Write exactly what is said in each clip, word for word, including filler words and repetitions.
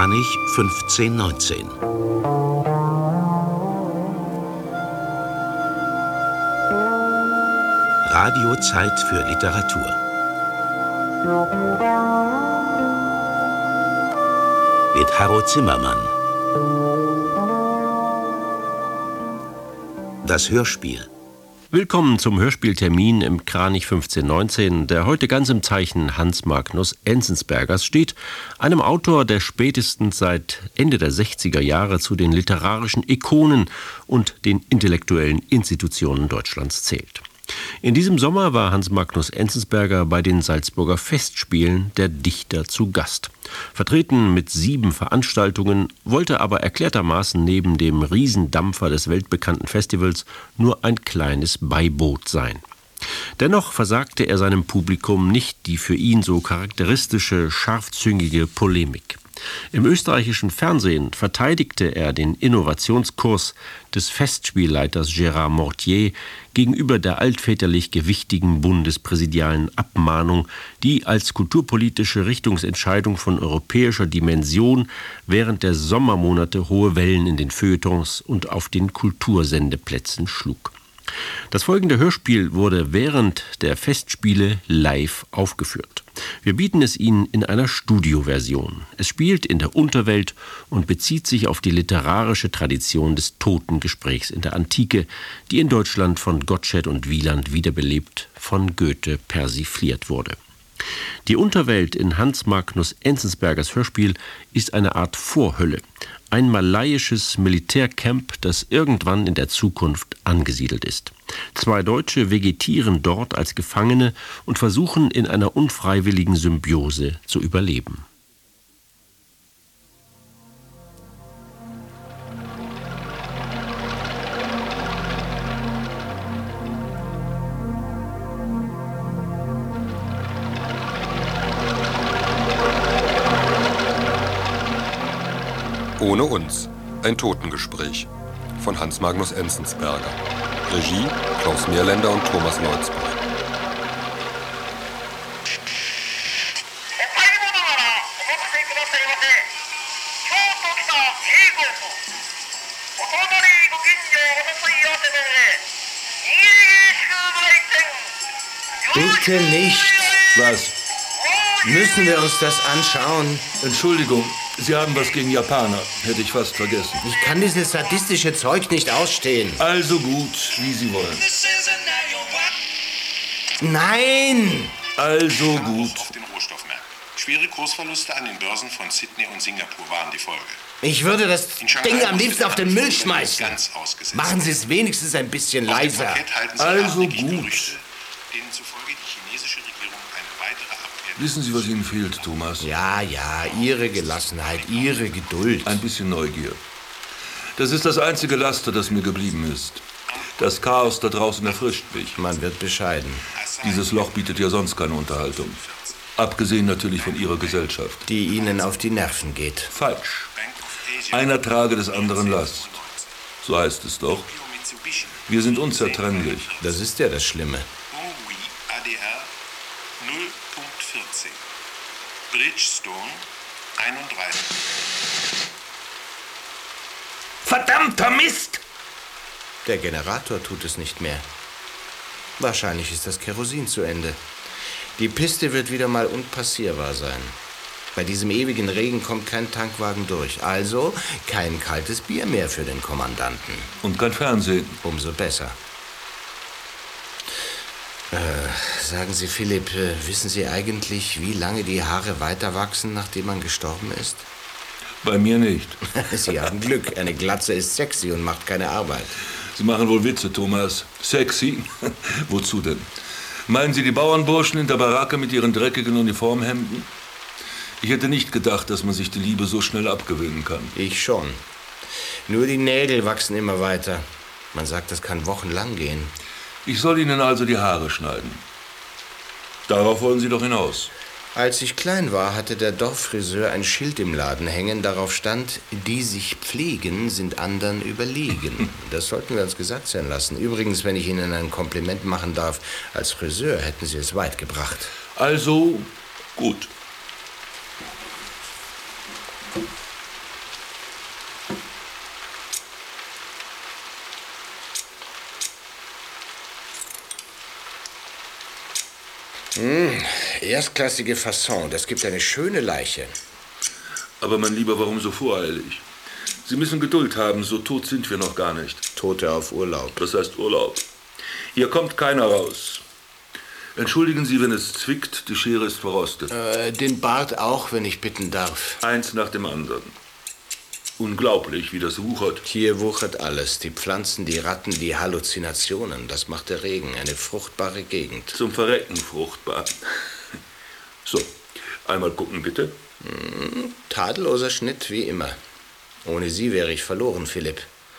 Kranich fünfzehn neunzehn. Radiozeit für Literatur. Mit Harro Zimmermann. Das Hörspiel. Willkommen zum Hörspieltermin im Kranich fünfzehn neunzehn, der heute ganz im Zeichen Hans Magnus Enzensbergers steht, einem Autor, der spätestens seit Ende der sechziger Jahre zu den literarischen Ikonen und den intellektuellen Institutionen Deutschlands zählt. In diesem Sommer war Hans Magnus Enzensberger bei den Salzburger Festspielen der Dichter zu Gast. Vertreten mit sieben Veranstaltungen, wollte aber erklärtermaßen neben dem Riesendampfer des weltbekannten Festivals nur ein kleines Beiboot sein. Dennoch versagte er seinem Publikum nicht die für ihn so charakteristische, scharfzüngige Polemik. Im österreichischen Fernsehen verteidigte er den Innovationskurs des Festspielleiters Gérard Mortier gegenüber der altväterlich gewichtigen bundespräsidialen Abmahnung, die als kulturpolitische Richtungsentscheidung von europäischer Dimension während der Sommermonate hohe Wellen in den Feuilletons und auf den Kultursendeplätzen schlug. Das folgende Hörspiel wurde während der Festspiele live aufgeführt. Wir bieten es Ihnen in einer Studioversion. Es spielt in der Unterwelt und bezieht sich auf die literarische Tradition des Totengesprächs in der Antike, die in Deutschland von Gottsched und Wieland wiederbelebt, von Goethe persifliert wurde. Die Unterwelt in Hans Magnus Enzensbergers Hörspiel ist eine Art Vorhölle, ein malaiisches Militärcamp, das irgendwann in der Zukunft angesiedelt ist. Zwei Deutsche vegetieren dort als Gefangene und versuchen in einer unfreiwilligen Symbiose zu überleben. Ohne uns. Ein Totengespräch von Hans Magnus Enzensberger. Regie Klaus Meerländer und Thomas Leutzbach. Bitte nicht. Was? Müssen wir uns das anschauen? Entschuldigung, Sie haben was gegen Japaner. Hätte ich fast vergessen. Ich kann dieses sadistische Zeug nicht ausstehen. Also gut, wie Sie wollen. Nein! Also gut. Auf den Rohstoffmärkten. Schwere Kursverluste an den Börsen von Sydney und Singapur waren die Folge. Ich würde das Ding am liebsten auf den Müll schmeißen. Ganz ausgesetzt. Machen Sie es wenigstens ein bisschen Auf dem leiser. Parkett halten Sie Also hartnäckig gut. Gerüchte, denen zufolge die chinesische Regierung eine weitere Abwehr... Wissen Sie, was Ihnen fehlt, Thomas? Ja, ja, Ihre Gelassenheit, Ihre Geduld. Ein bisschen Neugier. Das ist das einzige Laster, das mir geblieben ist. Das Chaos da draußen erfrischt mich. Man wird bescheiden. Dieses Loch bietet ja sonst keine Unterhaltung. Abgesehen natürlich von Ihrer Gesellschaft. Die Ihnen auf die Nerven geht. Falsch. Einer trage des anderen Last. So heißt es doch. Wir sind unzertrennlich. Das ist ja das Schlimme. Huawei A D R null Punkt vierzehn. Bridgestone einunddreißig. Verdammter Mist! Der Generator tut es nicht mehr. Wahrscheinlich ist das Kerosin zu Ende. Die Piste wird wieder mal unpassierbar sein. Bei diesem ewigen Regen kommt kein Tankwagen durch. Also kein kaltes Bier mehr für den Kommandanten. Und kein Fernsehen. Umso besser. Äh, sagen Sie, Philipp, äh, wissen Sie eigentlich, wie lange die Haare weiter wachsen, nachdem man gestorben ist? Bei mir nicht. Sie haben Glück. Eine Glatze ist sexy und macht keine Arbeit. Sie machen wohl Witze, Thomas. Sexy? Wozu denn? Meinen Sie die Bauernburschen in der Baracke mit ihren dreckigen Uniformhemden? Ich hätte nicht gedacht, dass man sich die Liebe so schnell abgewinnen kann. Ich schon. Nur die Nägel wachsen immer weiter. Man sagt, das kann wochenlang gehen. Ich soll Ihnen also die Haare schneiden. Darauf wollen Sie doch hinaus. Als ich klein war, hatte der Dorffriseur ein Schild im Laden hängen. Darauf stand, die sich pflegen, sind anderen überlegen. Das sollten wir uns gesagt sein lassen. Übrigens, wenn ich Ihnen ein Kompliment machen darf, als Friseur hätten Sie es weit gebracht. Also, gut. Hm, erstklassige Fasson. Das gibt eine schöne Leiche. Aber mein Lieber, warum so voreilig? Sie müssen Geduld haben, so tot sind wir noch gar nicht. Tote auf Urlaub. Das heißt Urlaub. Hier kommt keiner raus. Entschuldigen Sie, wenn es zwickt, die Schere ist verrostet. Äh, den Bart auch, wenn ich bitten darf. Eins nach dem anderen. Unglaublich, wie das wuchert. Hier wuchert alles. Die Pflanzen, die Ratten, die Halluzinationen. Das macht der Regen. Eine fruchtbare Gegend. Zum Verrecken fruchtbar. So, einmal gucken, bitte. Hm, tadelloser Schnitt, wie immer. Ohne Sie wäre ich verloren, Philipp.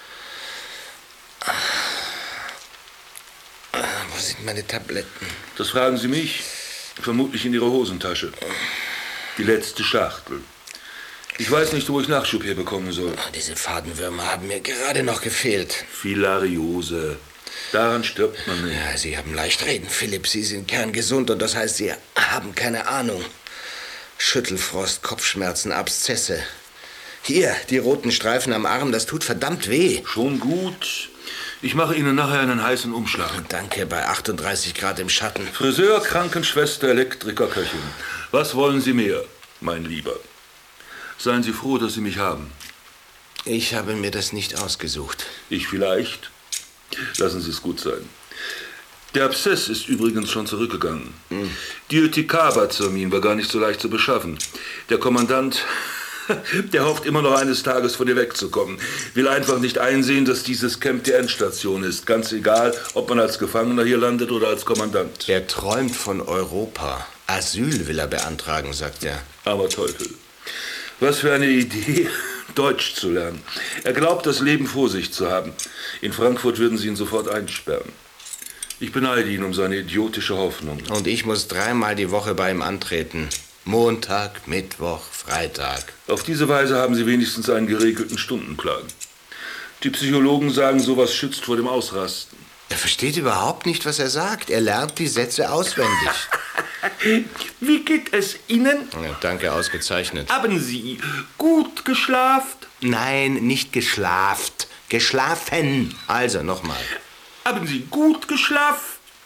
Wo sind meine Tabletten? Das fragen Sie mich. Vermutlich in Ihrer Hosentasche. Die letzte Schachtel. Ich weiß nicht, wo ich Nachschub herbekommen soll. Oh, diese Fadenwürmer haben mir gerade noch gefehlt. Filariose. Daran stirbt man nicht. Ja, Sie haben leicht reden, Philipp. Sie sind kerngesund und das heißt, Sie haben keine Ahnung. Schüttelfrost, Kopfschmerzen, Abszesse. Hier, die roten Streifen am Arm, das tut verdammt weh. Schon gut. Ich mache Ihnen nachher einen heißen Umschlag. Danke, bei achtunddreißig Grad im Schatten. Friseur, Krankenschwester, Elektriker, Köchin. Was wollen Sie mehr, mein Lieber? Seien Sie froh, dass Sie mich haben. Ich habe mir das nicht ausgesucht. Ich vielleicht. Lassen Sie es gut sein. Der Abszess ist übrigens schon zurückgegangen. Hm. Diötikabazermin war gar nicht so leicht zu beschaffen. Der Kommandant, der hofft immer noch eines Tages von dir wegzukommen. Will einfach nicht einsehen, dass dieses Camp die Endstation ist. Ganz egal, ob man als Gefangener hier landet oder als Kommandant. Er träumt von Europa. Asyl will er beantragen, sagt er. Aber Teufel. Was für eine Idee, Deutsch zu lernen. Er glaubt, das Leben vor sich zu haben. In Frankfurt würden sie ihn sofort einsperren. Ich beneide ihn um seine idiotische Hoffnung. Und ich muss dreimal die Woche bei ihm antreten. Montag, Mittwoch, Freitag. Auf diese Weise haben sie wenigstens einen geregelten Stundenplan. Die Psychologen sagen, sowas schützt vor dem Ausrasten. Er versteht überhaupt nicht, was er sagt. Er lernt die Sätze auswendig. Wie geht es Ihnen? Ja, danke, ausgezeichnet. Haben Sie gut geschlafen? Nein, nicht geschlaft. Geschlafen. Also, nochmal. Haben Sie gut geschlafen?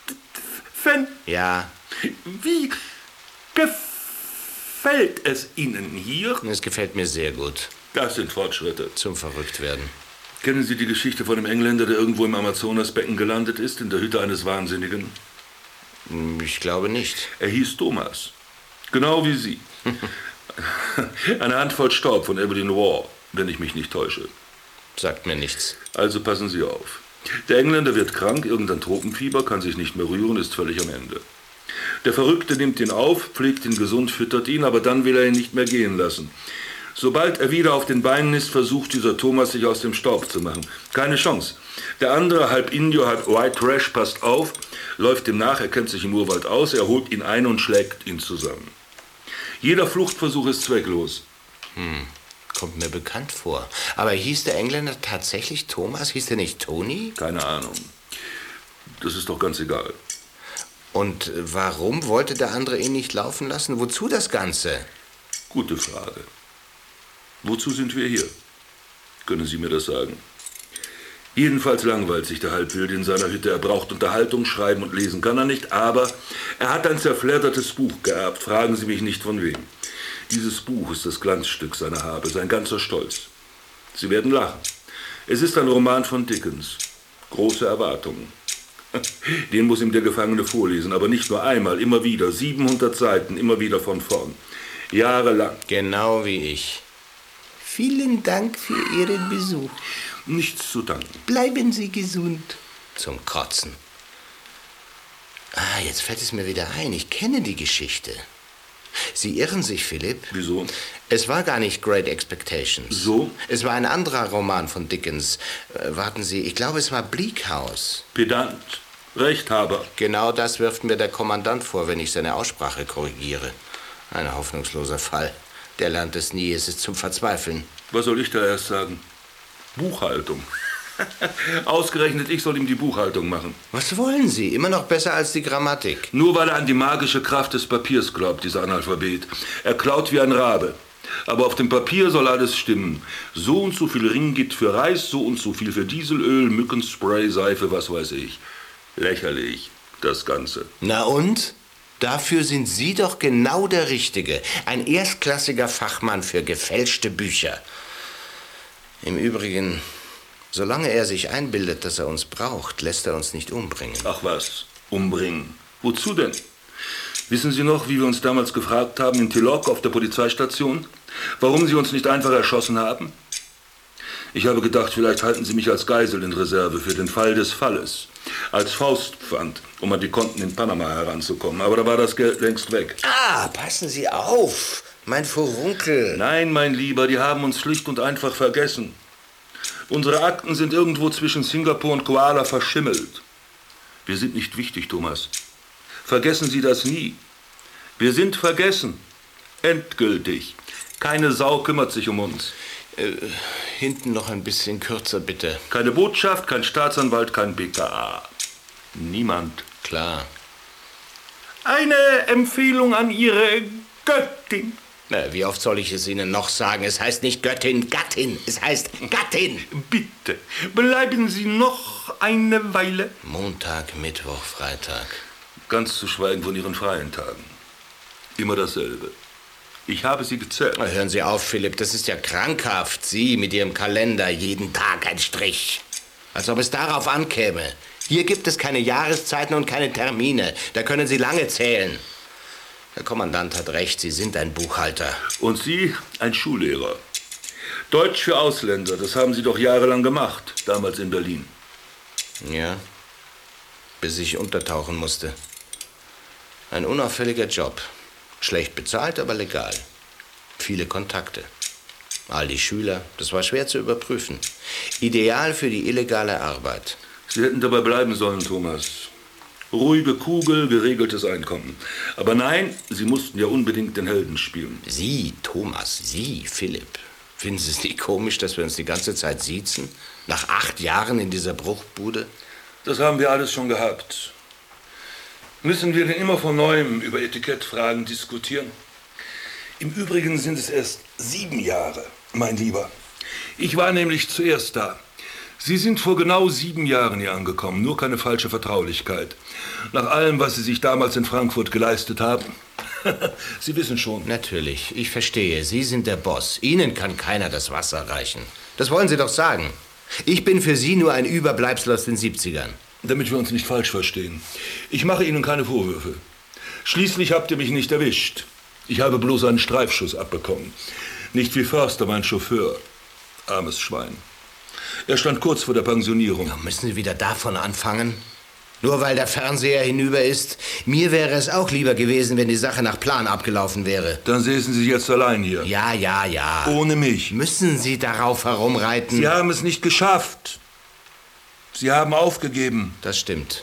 Ja. Wie gefällt es Ihnen hier? Es gefällt mir sehr gut. Das sind Fortschritte. Zum Verrücktwerden. Kennen Sie die Geschichte von einem Engländer, der irgendwo im Amazonasbecken gelandet ist, in der Hütte eines Wahnsinnigen? Ich glaube nicht. Er hieß Thomas. Genau wie Sie. Eine Handvoll Staub von Evelyn Waugh, wenn ich mich nicht täusche. Sagt mir nichts. Also passen Sie auf. Der Engländer wird krank, irgendein Tropenfieber, kann sich nicht mehr rühren, ist völlig am Ende. Der Verrückte nimmt ihn auf, pflegt ihn gesund, füttert ihn, aber dann will er ihn nicht mehr gehen lassen. Sobald er wieder auf den Beinen ist, versucht dieser Thomas, sich aus dem Staub zu machen. Keine Chance. Der andere, halb Indio, halb White Trash, passt auf, läuft ihm nach, er kennt sich im Urwald aus, er holt ihn ein und schlägt ihn zusammen. Jeder Fluchtversuch ist zwecklos. Hm, kommt mir bekannt vor. Aber hieß der Engländer tatsächlich Thomas? Hieß der nicht Tony? Keine Ahnung. Das ist doch ganz egal. Und warum wollte der andere ihn nicht laufen lassen? Wozu das Ganze? Gute Frage. Wozu sind wir hier? Können Sie mir das sagen? Jedenfalls langweilt sich der Halbwild in seiner Hütte. Er braucht Unterhaltung, schreiben und lesen kann er nicht, aber er hat ein zerfleddertes Buch geerbt. Fragen Sie mich nicht von wem. Dieses Buch ist das Glanzstück seiner Habe, sein ganzer Stolz. Sie werden lachen. Es ist ein Roman von Dickens. Große Erwartungen. Den muss ihm der Gefangene vorlesen, aber nicht nur einmal, immer wieder. siebenhundert Seiten, immer wieder von vorn. Jahrelang. Genau wie ich. Vielen Dank für Ihren Besuch. Nichts zu danken. Bleiben Sie gesund. Zum Kotzen. Ah, jetzt fällt es mir wieder ein. Ich kenne die Geschichte. Sie irren sich, Philipp. Wieso? Es war gar nicht Great Expectations. So? Es war ein anderer Roman von Dickens. Äh, warten Sie, ich glaube, es war Bleak House. Pedant. Rechthaber. Genau das wirft mir der Kommandant vor, wenn ich seine Aussprache korrigiere. Ein hoffnungsloser Fall. Der lernt es nie, es ist zum Verzweifeln. Was soll ich da erst sagen? Buchhaltung. Ausgerechnet ich soll ihm die Buchhaltung machen. Was wollen Sie? Immer noch besser als die Grammatik. Nur weil er an die magische Kraft des Papiers glaubt, dieser Analphabet. Er klaut wie ein Rabe. Aber auf dem Papier soll alles stimmen. So und so viel Ringgit für Reis, so und so viel für Dieselöl, Mückenspray, Seife, was weiß ich. Lächerlich, das Ganze. Na und? Dafür sind Sie doch genau der Richtige. Ein erstklassiger Fachmann für gefälschte Bücher. Im Übrigen, solange er sich einbildet, dass er uns braucht, lässt er uns nicht umbringen. Ach was, umbringen? Wozu denn? Wissen Sie noch, wie wir uns damals gefragt haben in Tilok auf der Polizeistation, warum Sie uns nicht einfach erschossen haben? Ich habe gedacht, vielleicht halten Sie mich als Geisel in Reserve für den Fall des Falles. Als Faustpfand, um an die Konten in Panama heranzukommen. Aber da war das Geld längst weg. Ah, passen Sie auf, mein Furunkel. Nein, mein Lieber, die haben uns schlicht und einfach vergessen. Unsere Akten sind irgendwo zwischen Singapur und Kuala verschimmelt. Wir sind nicht wichtig, Thomas. Vergessen Sie das nie. Wir sind vergessen. Endgültig. Keine Sau kümmert sich um uns. Äh, hinten noch ein bisschen kürzer, bitte. Keine Botschaft, kein Staatsanwalt, kein B K A. Niemand. Klar. Eine Empfehlung an Ihre Göttin. Na, wie oft soll ich es Ihnen noch sagen? Es heißt nicht Göttin, Gattin. Es heißt Gattin. Bitte, bleiben Sie noch eine Weile. Montag, Mittwoch, Freitag. Ganz zu schweigen von Ihren freien Tagen. Immer dasselbe. Ich habe sie gezählt. Na, hören Sie auf, Philipp, das ist ja krankhaft. Sie mit Ihrem Kalender, jeden Tag ein Strich. Als ob es darauf ankäme. Hier gibt es keine Jahreszeiten und keine Termine. Da können Sie lange zählen. Der Kommandant hat recht, Sie sind ein Buchhalter. Und Sie ein Schullehrer. Deutsch für Ausländer, das haben Sie doch jahrelang gemacht, damals in Berlin. Ja, bis ich untertauchen musste. Ein unauffälliger Job. Schlecht bezahlt, aber legal. Viele Kontakte. All die Schüler, das war schwer zu überprüfen. Ideal für die illegale Arbeit. Sie hätten dabei bleiben sollen, Thomas. Ruhige Kugel, geregeltes Einkommen. Aber nein, Sie mussten ja unbedingt den Helden spielen. Sie, Thomas, Sie, Philipp. Finden Sie es nicht komisch, dass wir uns die ganze Zeit siezen? Nach acht Jahren in dieser Bruchbude? Das haben wir alles schon gehabt. Müssen wir denn immer von Neuem über Etikettfragen diskutieren? Im Übrigen sind es erst sieben Jahre, mein Lieber. Ich war nämlich zuerst da. Sie sind vor genau sieben Jahren hier angekommen, nur keine falsche Vertraulichkeit. Nach allem, was Sie sich damals in Frankfurt geleistet haben. Sie wissen schon. Natürlich, ich verstehe. Sie sind der Boss. Ihnen kann keiner das Wasser reichen. Das wollen Sie doch sagen. Ich bin für Sie nur ein Überbleibsel aus den siebzigern. Damit wir uns nicht falsch verstehen. Ich mache Ihnen keine Vorwürfe. Schließlich habt ihr mich nicht erwischt. Ich habe bloß einen Streifschuss abbekommen. Nicht wie Förster, mein Chauffeur. Armes Schwein. Er stand kurz vor der Pensionierung. Ja, müssen Sie wieder davon anfangen? Nur weil der Fernseher hinüber ist? Mir wäre es auch lieber gewesen, wenn die Sache nach Plan abgelaufen wäre. Dann säßen Sie jetzt allein hier. Ja, ja, ja. Ohne mich. Müssen Sie darauf herumreiten? Sie haben es nicht geschafft. Sie haben aufgegeben. Das stimmt.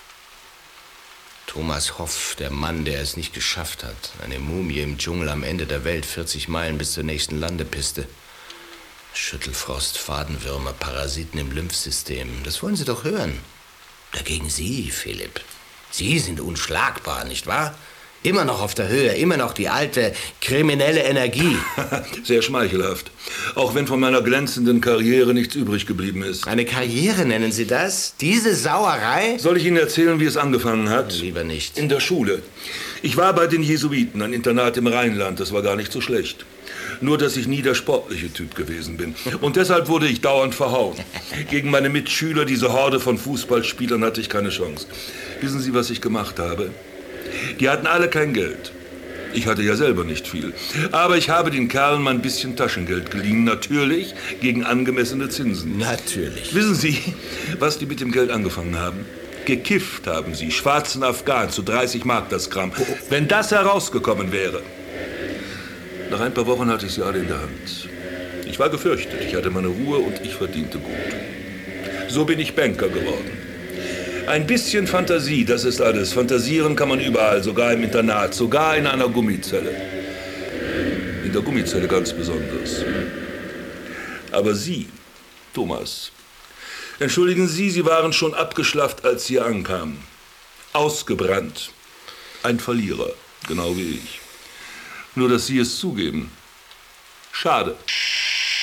Thomas Hoff, der Mann, der es nicht geschafft hat. Eine Mumie im Dschungel am Ende der Welt, vierzig Meilen bis zur nächsten Landepiste. Schüttelfrost, Fadenwürmer, Parasiten im Lymphsystem. Das wollen Sie doch hören. Dagegen Sie, Philipp. Sie sind unschlagbar, nicht wahr? Immer noch auf der Höhe, immer noch die alte kriminelle Energie. Sehr schmeichelhaft. Auch wenn von meiner glänzenden Karriere nichts übrig geblieben ist. Eine Karriere nennen Sie das? Diese Sauerei? Soll ich Ihnen erzählen, wie es angefangen hat? Lieber nicht. In der Schule. Ich war bei den Jesuiten, ein Internat im Rheinland. Das war gar nicht so schlecht. Nur, dass ich nie der sportliche Typ gewesen bin. Und deshalb wurde ich dauernd verhauen. Gegen meine Mitschüler, diese Horde von Fußballspielern, hatte ich keine Chance. Wissen Sie, was ich gemacht habe? Die hatten alle kein Geld. Ich hatte ja selber nicht viel. Aber ich habe den Kerlen mal ein bisschen Taschengeld geliehen. Natürlich gegen angemessene Zinsen. Natürlich. Wissen Sie, was die mit dem Geld angefangen haben? Gekifft haben sie. Schwarzen Afghan zu dreißig Mark das Gramm. Wenn das herausgekommen wäre. Nach ein paar Wochen hatte ich sie alle in der Hand. Ich war gefürchtet. Ich hatte meine Ruhe und ich verdiente gut. So bin ich Banker geworden. Ein bisschen Fantasie, das ist alles. Fantasieren kann man überall, sogar im Internat, sogar in einer Gummizelle. In der Gummizelle ganz besonders. Aber Sie, Thomas, entschuldigen Sie, Sie waren schon abgeschlafft, als Sie ankamen. Ausgebrannt. Ein Verlierer, genau wie ich. Nur, dass Sie es zugeben. Schade.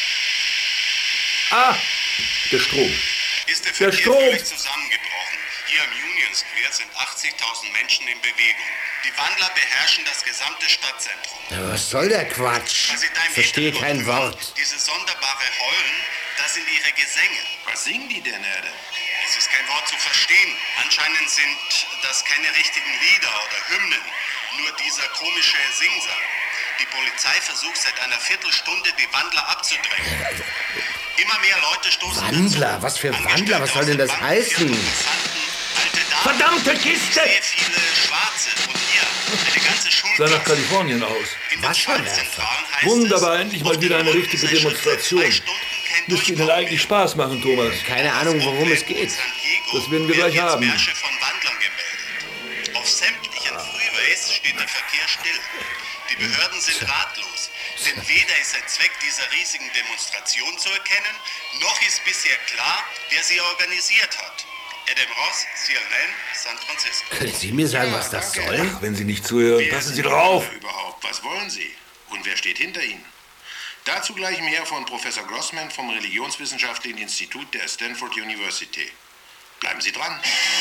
Ah, der Strom. Ist der Der Verkehr Strom. völlig zusammengebrochen? Hier am Union Square sind achtzigtausend Menschen in Bewegung. Die Wandler beherrschen das gesamte Stadtzentrum. Ja, was soll der Quatsch? Was Sie da im Verstehe Hintergrund kein hören, Wort. Diese sonderbare Heulen, das sind ihre Gesänge. Was singen die denn, Erde? Es ist kein Wort zu verstehen. Anscheinend sind das keine richtigen Lieder oder Hymnen. Nur dieser komische Singsang. Die Polizei versucht seit einer Viertelstunde, die Wandler abzudrängen. Immer mehr Leute stoßen Wandler? dazu. Was für Angestellte Wandler? Was soll aus denn den das Banken, heißen? Passanten, alte Damen, Verdammte Kiste! Sehr viele Schwarze. Und hier, eine ganze Sah nach Schulklasse. Kalifornien aus. In den Was für ein Stadtzentralen heißt Wunderbar, es, endlich mal auf wieder den eine Runden richtige sei schon seit Demonstration. zwei Stunden kein Müsste Ihnen Durchbruch eigentlich mehr. Spaß machen, Thomas. Keine Ahnung, worum es geht. Das werden wir gleich haben. Märsche von Wandlern gemeldet. Auf sämtlichen Freeways steht der Verkehr still. Die Behörden sind ratlos. Denn weder ist ein Zweck dieser riesigen Demonstration zu erkennen, noch ist bisher klar, wer sie organisiert hat. Adam Ross, C N N, San Francisco. Können Sie mir sagen, was das soll? Ach, wenn Sie nicht zuhören, Wer passen sind Sie die doch auf. Wandler überhaupt? Was wollen Sie? Und wer steht hinter Ihnen? Dazu gleich mehr von Professor Grossman vom Religionswissenschaftlichen Institut der Stanford University. Bleiben Sie dran.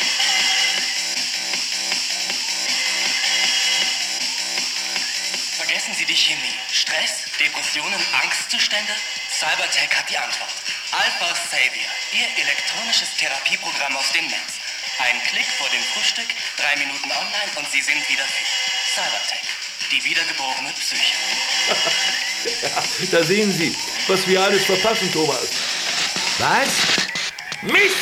Vergessen Sie die Chemie. Stress, Depressionen, Angstzustände? Cybertech hat die Antwort. Alpha Savior, Ihr elektronisches Therapieprogramm aus dem Netz. Ein Klick vor dem Frühstück, drei Minuten online und Sie sind wieder fit. Cybertech, die wiedergeborene Psyche. Ja, da sehen Sie, was wir alles verpassen, Thomas. Was? Mist!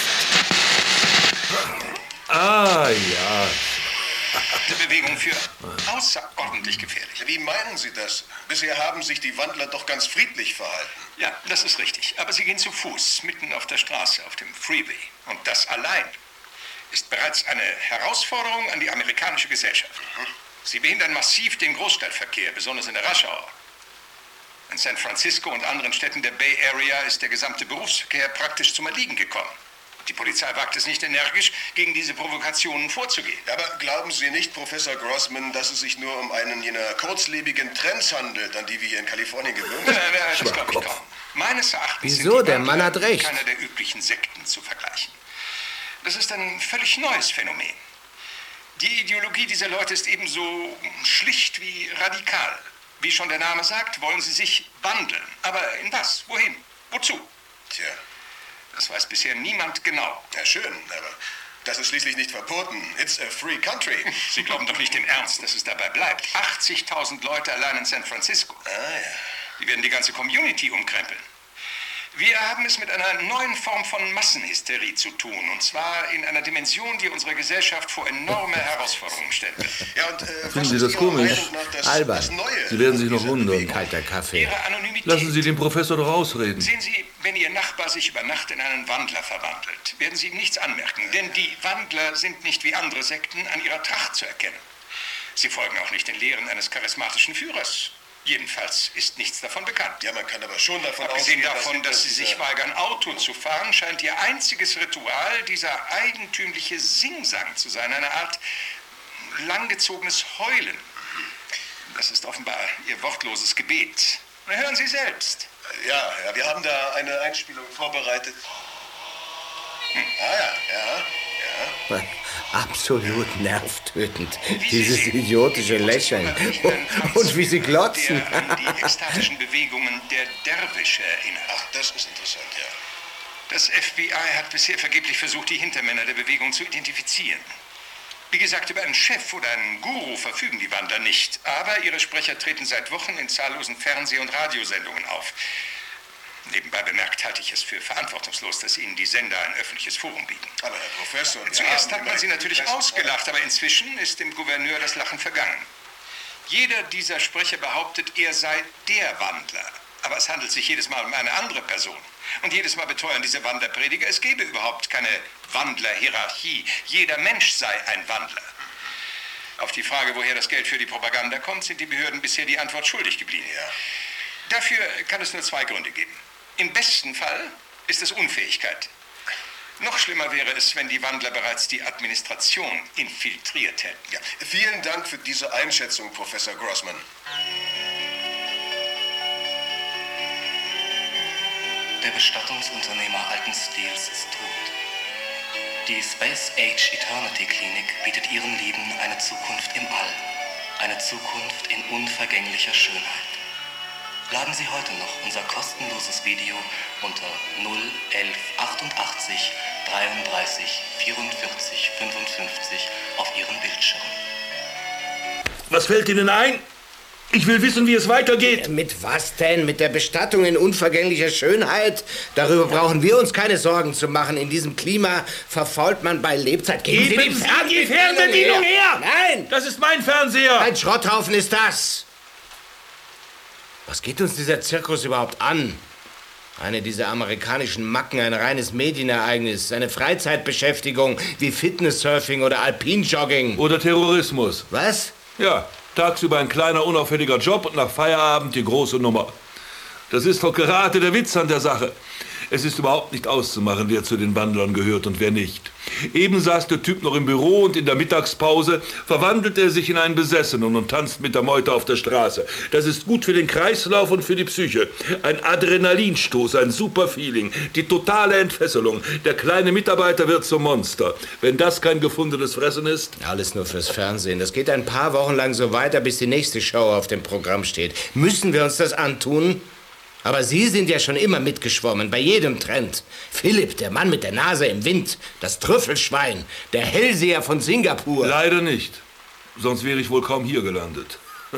Ah, ja. Eine Bewegung für außerordentlich gefährlich. Wie meinen Sie das? Bisher haben sich die Wandler doch ganz friedlich verhalten. Ja, das ist richtig. Aber sie gehen zu Fuß, mitten auf der Straße, auf dem Freeway. Und das allein ist bereits eine Herausforderung an die amerikanische Gesellschaft. Sie behindern massiv den Großstadtverkehr, besonders in der Rush-Hour. In San Francisco und anderen Städten der Bay Area ist der gesamte Berufsverkehr praktisch zum Erliegen gekommen. Die Polizei wagt es nicht energisch, gegen diese Provokationen vorzugehen. Aber glauben Sie nicht, Professor Grossman, dass es sich nur um einen jener kurzlebigen Trends handelt, an die wir hier in Kalifornien gewöhnt Nein, sind? nein, nein, das glaube ich kaum. Meines Erachtens Wieso? sind die Der Mann Wandler hat recht. mit keiner der üblichen Sekten zu vergleichen. Das ist ein völlig neues Phänomen. Die Ideologie dieser Leute ist ebenso schlicht wie radikal. Wie schon der Name sagt, wollen sie sich wandeln. Aber in was? Wohin? Wozu? Tja, Das weiß bisher niemand genau. ja schön, aber das ist schließlich nicht verboten. It's a free country. Sie glauben doch nicht im Ernst, dass es dabei bleibt. achtzigtausend Leute allein in San Francisco. Ah ja. Die werden die ganze Community umkrempeln. Wir haben es mit einer neuen Form von Massenhysterie zu tun. Und zwar in einer Dimension, die unsere Gesellschaft vor enorme Herausforderungen stellt. Ja, und, äh, Finden was Sie ist das Ihrer komisch? Meinung nach das, Albern. das Neue? Sie werden sich noch dieser wundern. Bewegung? Kalter Kaffee. Ihre Anonymität. Lassen Sie den Professor doch ausreden. Sehen Sie, wenn Ihr Nachbar sich über Nacht in einen Wandler verwandelt, werden Sie ihm nichts anmerken. Denn die Wandler sind nicht wie andere Sekten an ihrer Tracht zu erkennen. Sie folgen auch nicht den Lehren eines charismatischen Führers. Jedenfalls ist nichts davon bekannt. Ja, man kann aber schon davon Abgesehen ausgehen, davon, dass Sie sich weigern, Auto zu fahren, scheint Ihr einziges Ritual dieser eigentümliche Singsang zu sein. Eine Art langgezogenes Heulen. Das ist offenbar Ihr wortloses Gebet. Na, hören Sie selbst. Ja, ja, wir haben da eine Einspielung vorbereitet. Hm. Ah ja, ja, ja. Absolut nervtötend. Dieses idiotische Lächeln. Und wie sie glotzen. Der an die ekstatischen Bewegungen der Derwische erinnert. Ach, das ist interessant, ja. Das F B I hat bisher vergeblich versucht, die Hintermänner der Bewegung zu identifizieren. Wie gesagt, über einen Chef oder einen Guru verfügen die Wandler nicht. Aber ihre Sprecher treten seit Wochen in zahllosen Fernseh- und Radiosendungen auf. Nebenbei bemerkt halte ich es für verantwortungslos, dass Ihnen die Sender ein öffentliches Forum bieten. Aber Herr Professor, wir Zuerst haben hat man sie immerhin natürlich die Presse- ausgelacht, aber inzwischen ist dem Gouverneur das Lachen vergangen. Jeder dieser Sprecher behauptet, er sei der Wandler. Aber es handelt sich jedes Mal um eine andere Person. Und jedes Mal beteuern diese Wanderprediger, es gebe überhaupt keine Wandlerhierarchie. Jeder Mensch sei ein Wandler. Auf die Frage, woher das Geld für die Propaganda kommt, sind die Behörden bisher die Antwort schuldig geblieben. Ja. Dafür kann es nur zwei Gründe geben. Im besten Fall ist es Unfähigkeit. Noch schlimmer wäre es, wenn die Wandler bereits die Administration infiltriert hätten. Ja. Vielen Dank für diese Einschätzung, Professor Grossman. Der Bestattungsunternehmer alten Stils ist tot. Die Space Age Eternity Klinik bietet Ihren Lieben eine Zukunft im All. Eine Zukunft in unvergänglicher Schönheit. Laden Sie heute noch unser kostenloses Video unter null elf achtundachtzig dreiunddreißig vierundvierzig fünfundfünfzig auf Ihren Bildschirm. Was fällt Ihnen ein? Ich will wissen, wie es weitergeht. Mit was denn? Mit der Bestattung in unvergänglicher Schönheit? Darüber brauchen wir uns keine Sorgen zu machen. In diesem Klima verfault man bei Lebzeit. Geben Sie Geben Sie die Fernbedienung her! Nein! Das ist mein Fernseher! Ein Schrotthaufen ist das! Was geht uns dieser Zirkus überhaupt an? Eine dieser amerikanischen Macken, ein reines Medienereignis, eine Freizeitbeschäftigung wie Fitnesssurfing oder Alpinjogging. Oder Terrorismus. Was? Ja, tagsüber ein kleiner, unauffälliger Job und nach Feierabend die große Nummer. Das ist doch gerade der Witz an der Sache. Es ist überhaupt nicht auszumachen, wer zu den Wandlern gehört und wer nicht. Eben saß der Typ noch im Büro und in der Mittagspause verwandelt er sich in einen Besessenen und tanzt mit der Meute auf der Straße. Das ist gut für den Kreislauf und für die Psyche. Ein Adrenalinstoß, ein super Feeling, die totale Entfesselung. Der kleine Mitarbeiter wird zum Monster. Wenn das kein gefundenes Fressen ist... Alles nur fürs Fernsehen. Das geht ein paar Wochen lang so weiter, bis die nächste Show auf dem Programm steht. Müssen wir uns das antun? Aber Sie sind ja schon immer mitgeschwommen, bei jedem Trend. Philipp, der Mann mit der Nase im Wind, das Trüffelschwein, der Hellseher von Singapur. Leider nicht. Sonst wäre ich wohl kaum hier gelandet.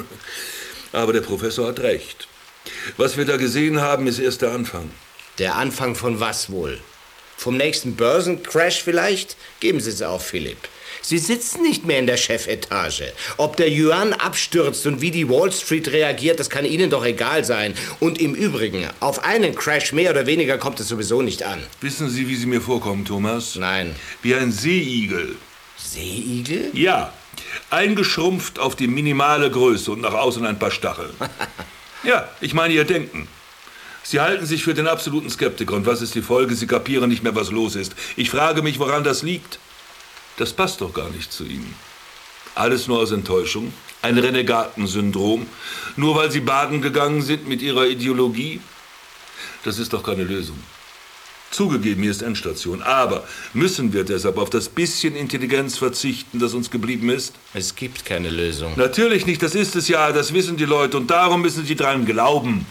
Aber der Professor hat recht. Was wir da gesehen haben, ist erst der Anfang. Der Anfang von was wohl? Vom nächsten Börsencrash vielleicht? Geben Sie es auf, Philipp. Sie sitzen nicht mehr in der Chefetage. Ob der Yuan abstürzt und wie die Wall Street reagiert, das kann Ihnen doch egal sein. Und im Übrigen, auf einen Crash mehr oder weniger kommt es sowieso nicht an. Wissen Sie, wie Sie mir vorkommen, Thomas? Nein. Wie ein Seeigel. Seeigel? Ja, eingeschrumpft auf die minimale Größe und nach außen ein paar Stacheln. Ja, ich meine Ihr Denken. Sie halten sich für den absoluten Skeptiker. Und was ist die Folge? Sie kapieren nicht mehr, was los ist. Ich frage mich, woran das liegt. Das passt doch gar nicht zu Ihnen. Alles nur aus Enttäuschung, ein Renegatensyndrom, nur weil Sie baden gegangen sind mit Ihrer Ideologie. Das ist doch keine Lösung. Zugegeben, hier ist Endstation, aber müssen wir deshalb auf das bisschen Intelligenz verzichten, das uns geblieben ist? Es gibt keine Lösung. Natürlich nicht, das ist es ja, das wissen die Leute und darum müssen sie dran glauben.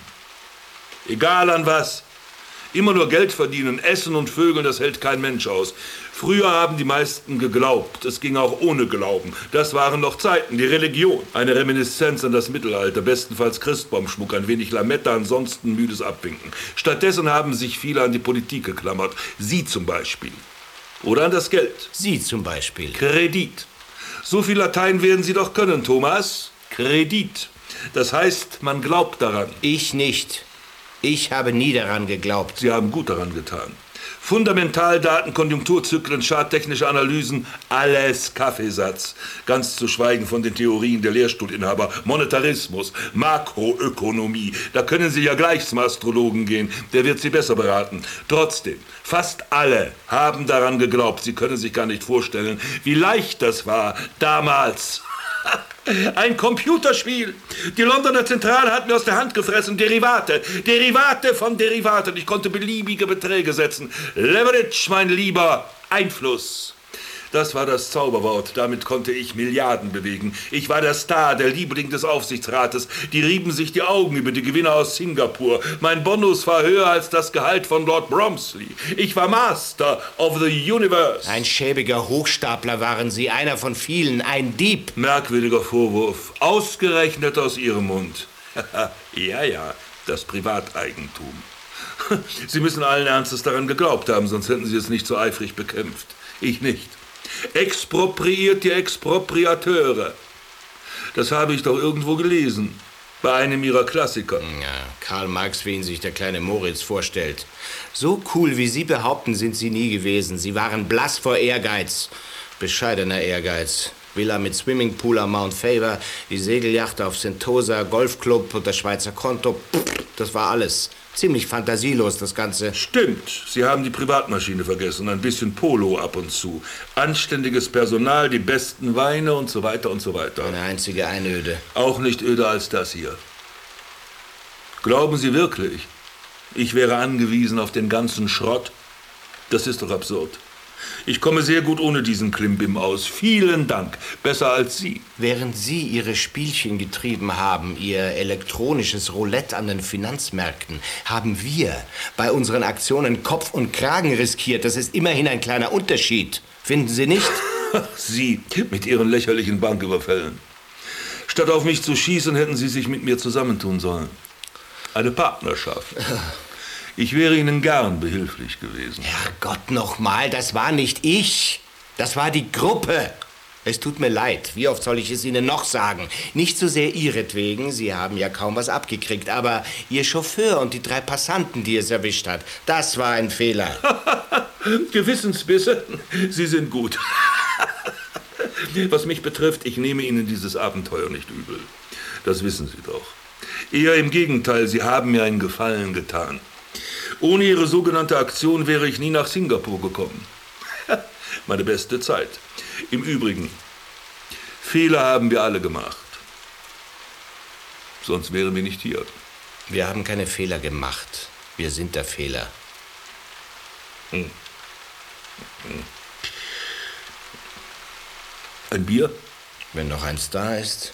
Egal an was. Immer nur Geld verdienen, essen und vögeln, das hält kein Mensch aus. Früher haben die meisten geglaubt, es ging auch ohne Glauben. Das waren noch Zeiten, die Religion. Eine Reminiszenz an das Mittelalter, bestenfalls Christbaumschmuck, ein wenig Lametta, ansonsten müdes Abwinken. Stattdessen haben sich viele an die Politik geklammert. Sie zum Beispiel. Oder an das Geld. Sie zum Beispiel. Kredit. So viel Latein werden Sie doch können, Thomas. Kredit. Das heißt, man glaubt daran. Ich nicht. Ich habe nie daran geglaubt. Sie haben gut daran getan. Fundamentaldaten, Konjunkturzyklen, charttechnische Analysen, alles Kaffeesatz. Ganz zu schweigen von den Theorien der Lehrstuhlinhaber. Monetarismus, Makroökonomie. Da können Sie ja gleich zum Astrologen gehen. Der wird Sie besser beraten. Trotzdem, fast alle haben daran geglaubt. Sie können sich gar nicht vorstellen, wie leicht das war damals. Ein Computerspiel. Die Londoner Zentrale hat mir aus der Hand gefressen. Derivate. Derivate von Derivaten. Ich konnte beliebige Beträge setzen. Leverage, mein Lieber. Einfluss. Das war das Zauberwort. Damit konnte ich Milliarden bewegen. Ich war der Star, der Liebling des Aufsichtsrates. Die rieben sich die Augen über die Gewinner aus Singapur. Mein Bonus war höher als das Gehalt von Lord Bromsley. Ich war Master of the Universe. Ein schäbiger Hochstapler waren Sie, einer von vielen, ein Dieb. Merkwürdiger Vorwurf. Ausgerechnet aus Ihrem Mund. Ja, ja, das Privateigentum. Sie müssen allen Ernstes daran geglaubt haben, sonst hätten Sie es nicht so eifrig bekämpft. Ich nicht. Expropriiert die Expropriateure. Das habe ich doch irgendwo gelesen. Bei einem ihrer Klassiker. Ja, Karl Marx, wie ihn sich der kleine Moritz vorstellt. So cool, wie Sie behaupten, sind Sie nie gewesen. Sie waren blass vor Ehrgeiz. Bescheidener Ehrgeiz. Villa mit Swimmingpool am Mount Faber, die Segelyacht auf Sentosa, Golfclub und das Schweizer Konto. Das war alles. Ziemlich fantasielos, das Ganze. Stimmt. Sie haben die Privatmaschine vergessen. Ein bisschen Polo ab und zu. Anständiges Personal, die besten Weine und so weiter und so weiter. Eine einzige Einöde. Auch nicht öder als das hier. Glauben Sie wirklich, ich wäre angewiesen auf den ganzen Schrott? Das ist doch absurd. Ich komme sehr gut ohne diesen Klimbim aus. Vielen Dank. Besser als Sie. Während Sie Ihre Spielchen getrieben haben, Ihr elektronisches Roulette an den Finanzmärkten, haben wir bei unseren Aktionen Kopf und Kragen riskiert. Das ist immerhin ein kleiner Unterschied. Finden Sie nicht? Sie mit Ihren lächerlichen Banküberfällen. Statt auf mich zu schießen, hätten Sie sich mit mir zusammentun sollen. Eine Partnerschaft. Ich wäre Ihnen gern behilflich gewesen. Herrgott nochmal, das war nicht ich. Das war die Gruppe. Es tut mir leid. Wie oft soll ich es Ihnen noch sagen? Nicht so sehr Ihretwegen, Sie haben ja kaum was abgekriegt, aber Ihr Chauffeur und die drei Passanten, die es erwischt hat, das war ein Fehler. Gewissensbisse? Sie sind gut. Was mich betrifft, ich nehme Ihnen dieses Abenteuer nicht übel. Das wissen Sie doch. Eher im Gegenteil, Sie haben mir einen Gefallen getan. Ohne Ihre sogenannte Aktion wäre ich nie nach Singapur gekommen. Meine beste Zeit. Im Übrigen, Fehler haben wir alle gemacht. Sonst wären wir nicht hier. Wir haben keine Fehler gemacht. Wir sind der Fehler. Hm. Hm. Ein Bier? Wenn noch eins da ist.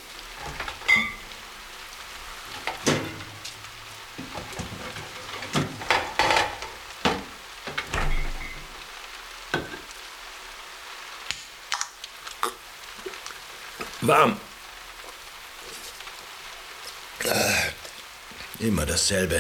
Warm. Äh, immer dasselbe.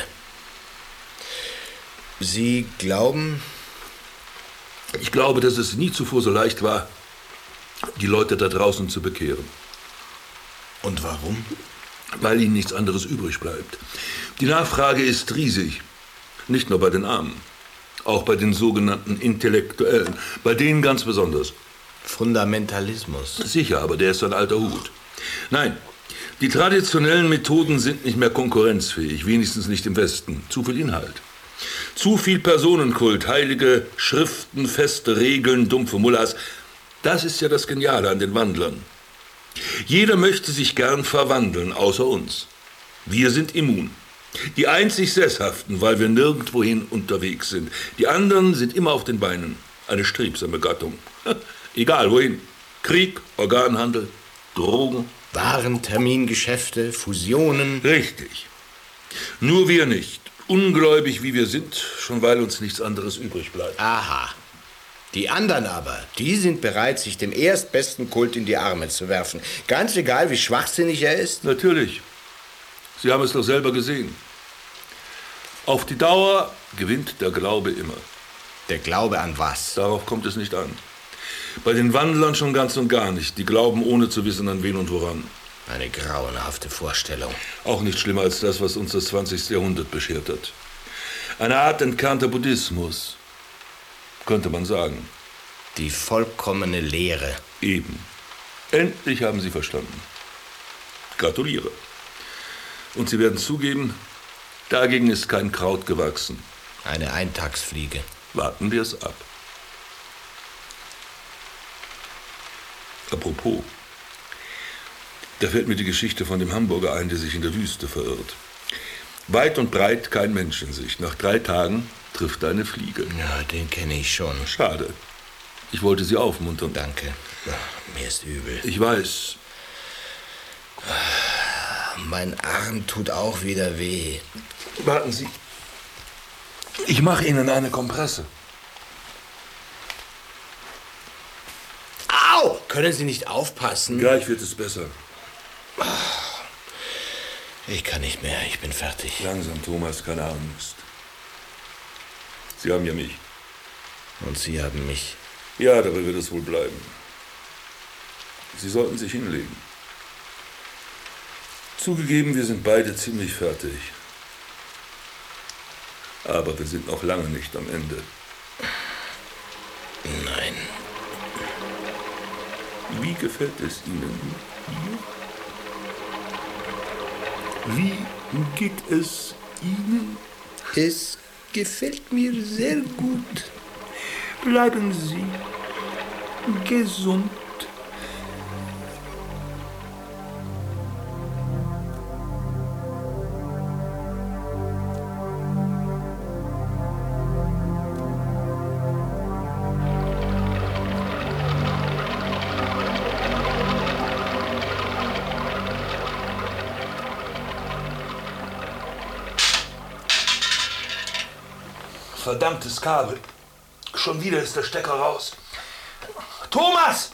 Sie glauben? Ich glaube, dass es nie zuvor so leicht war, die Leute da draußen zu bekehren. Und warum? Weil ihnen nichts anderes übrig bleibt. Die Nachfrage ist riesig. Nicht nur bei den Armen. Auch bei den sogenannten Intellektuellen. Bei denen ganz besonders. Fundamentalismus. Sicher, aber der ist ein alter Hut. Nein, die traditionellen Methoden sind nicht mehr konkurrenzfähig, wenigstens nicht im Westen. Zu viel Inhalt. Zu viel Personenkult, heilige Schriften, feste Regeln, dumpfe Mullahs. Das ist ja das Geniale an den Wandlern. Jeder möchte sich gern verwandeln, außer uns. Wir sind immun. Die einzig Sesshaften, weil wir nirgendwohin unterwegs sind. Die anderen sind immer auf den Beinen. Eine strebsame Gattung. Egal wohin. Krieg, Organhandel, Drogen. Warentermingeschäfte, Fusionen. Richtig. Nur wir nicht. Ungläubig wie wir sind, schon weil uns nichts anderes übrig bleibt. Aha. Die anderen aber, die sind bereit, sich dem erstbesten Kult in die Arme zu werfen. Ganz egal, wie schwachsinnig er ist. Natürlich. Sie haben es doch selber gesehen. Auf die Dauer gewinnt der Glaube immer. Der Glaube an was? Darauf kommt es nicht an. Bei den Wandlern schon ganz und gar nicht. Die glauben, ohne zu wissen, an wen und woran. Eine grauenhafte Vorstellung. Auch nicht schlimmer als das, was uns das zwanzigste Jahrhundert beschert hat. Eine Art entkernter Buddhismus, könnte man sagen. Die vollkommene Lehre. Eben. Endlich haben Sie verstanden. Gratuliere. Und Sie werden zugeben, dagegen ist kein Kraut gewachsen. Eine Eintagsfliege. Warten wir es ab. Apropos, da fällt mir die Geschichte von dem Hamburger ein, der sich in der Wüste verirrt. Weit und breit kein Mensch in Sicht. Nach drei Tagen trifft er eine Fliege. Ja, den kenne ich schon. Schade. Ich wollte Sie aufmuntern. Danke. Mir ist übel. Ich weiß. Mein Arm tut auch wieder weh. Warten Sie. Ich mache Ihnen eine Kompresse. Au! Können Sie nicht aufpassen? Gleich wird es besser. Ich kann nicht mehr, ich bin fertig. Langsam, Thomas, keine Angst. Sie haben ja mich. Und Sie haben mich. Ja, dabei wird es wohl bleiben. Sie sollten sich hinlegen. Zugegeben, wir sind beide ziemlich fertig. Aber wir sind noch lange nicht am Ende. Nein. Wie gefällt es Ihnen hier? Wie geht es Ihnen? Es gefällt mir sehr gut. Bleiben Sie gesund. verdammtes Kabel. Schon wieder ist der Stecker raus. Thomas!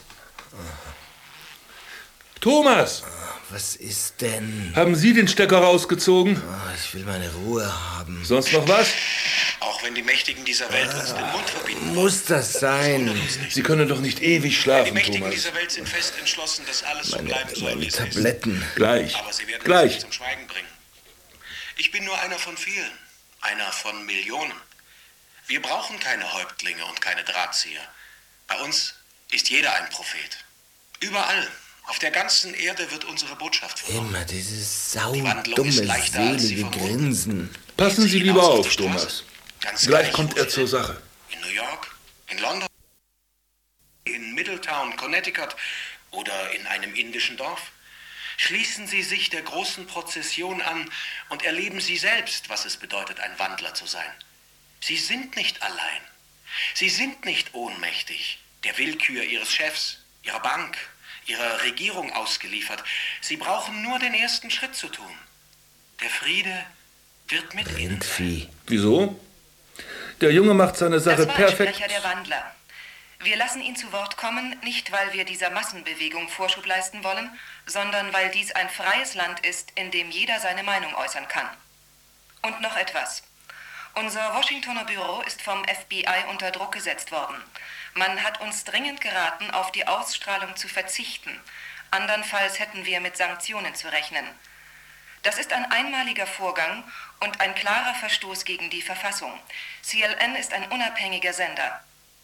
Thomas! Was ist denn? Haben Sie den Stecker rausgezogen? Oh, ich will meine Ruhe haben. Sonst noch was? Auch wenn die Mächtigen dieser Welt uns den Mund verbieten. Muss das sein? Sie können doch nicht ewig schlafen, Die Mächtigen Thomas. dieser Welt sind fest entschlossen, dass alles so Meine, bleiben soll, wie meine es Tabletten. ist. Gleich. Aber sie werden Gleich. uns nicht zum Schweigen bringen. Ich bin nur einer von vielen. Einer von Millionen. Wir brauchen keine Häuptlinge und keine Drahtzieher. Bei uns ist jeder ein Prophet. Überall. Auf der ganzen Erde wird unsere Botschaft vernommen. Immer dieses Die Wandlung saudumme, ist leichter, als sie selige vermuten. Grinsen. Passen Sie lieber Hinaus auf, die Straße. Thomas. Ganz Gleich gleich, kommt wo er Sie zur sind. Sache. In New York, in London, in Middletown, Connecticut oder in einem indischen Dorf. Schließen Sie sich der großen Prozession an und erleben Sie selbst, was es bedeutet, ein Wandler zu sein. Sie sind nicht allein. Sie sind nicht ohnmächtig, der Willkür Ihres Chefs, Ihrer Bank, Ihrer Regierung ausgeliefert. Sie brauchen nur den ersten Schritt zu tun. Der Friede wird mit Ihnen. Rindvieh. Wieso? Der Junge macht seine Sache Das war perfekt. ein Sprecher der Wandler. Wir lassen ihn zu Wort kommen, nicht weil wir dieser Massenbewegung Vorschub leisten wollen, sondern weil dies ein freies Land ist, in dem jeder seine Meinung äußern kann. Und noch etwas. Unser Washingtoner Büro ist vom F B I unter Druck gesetzt worden. Man hat uns dringend geraten, auf die Ausstrahlung zu verzichten. Andernfalls hätten wir mit Sanktionen zu rechnen. Das ist ein einmaliger Vorgang und ein klarer Verstoß gegen die Verfassung. C L N ist ein unabhängiger Sender.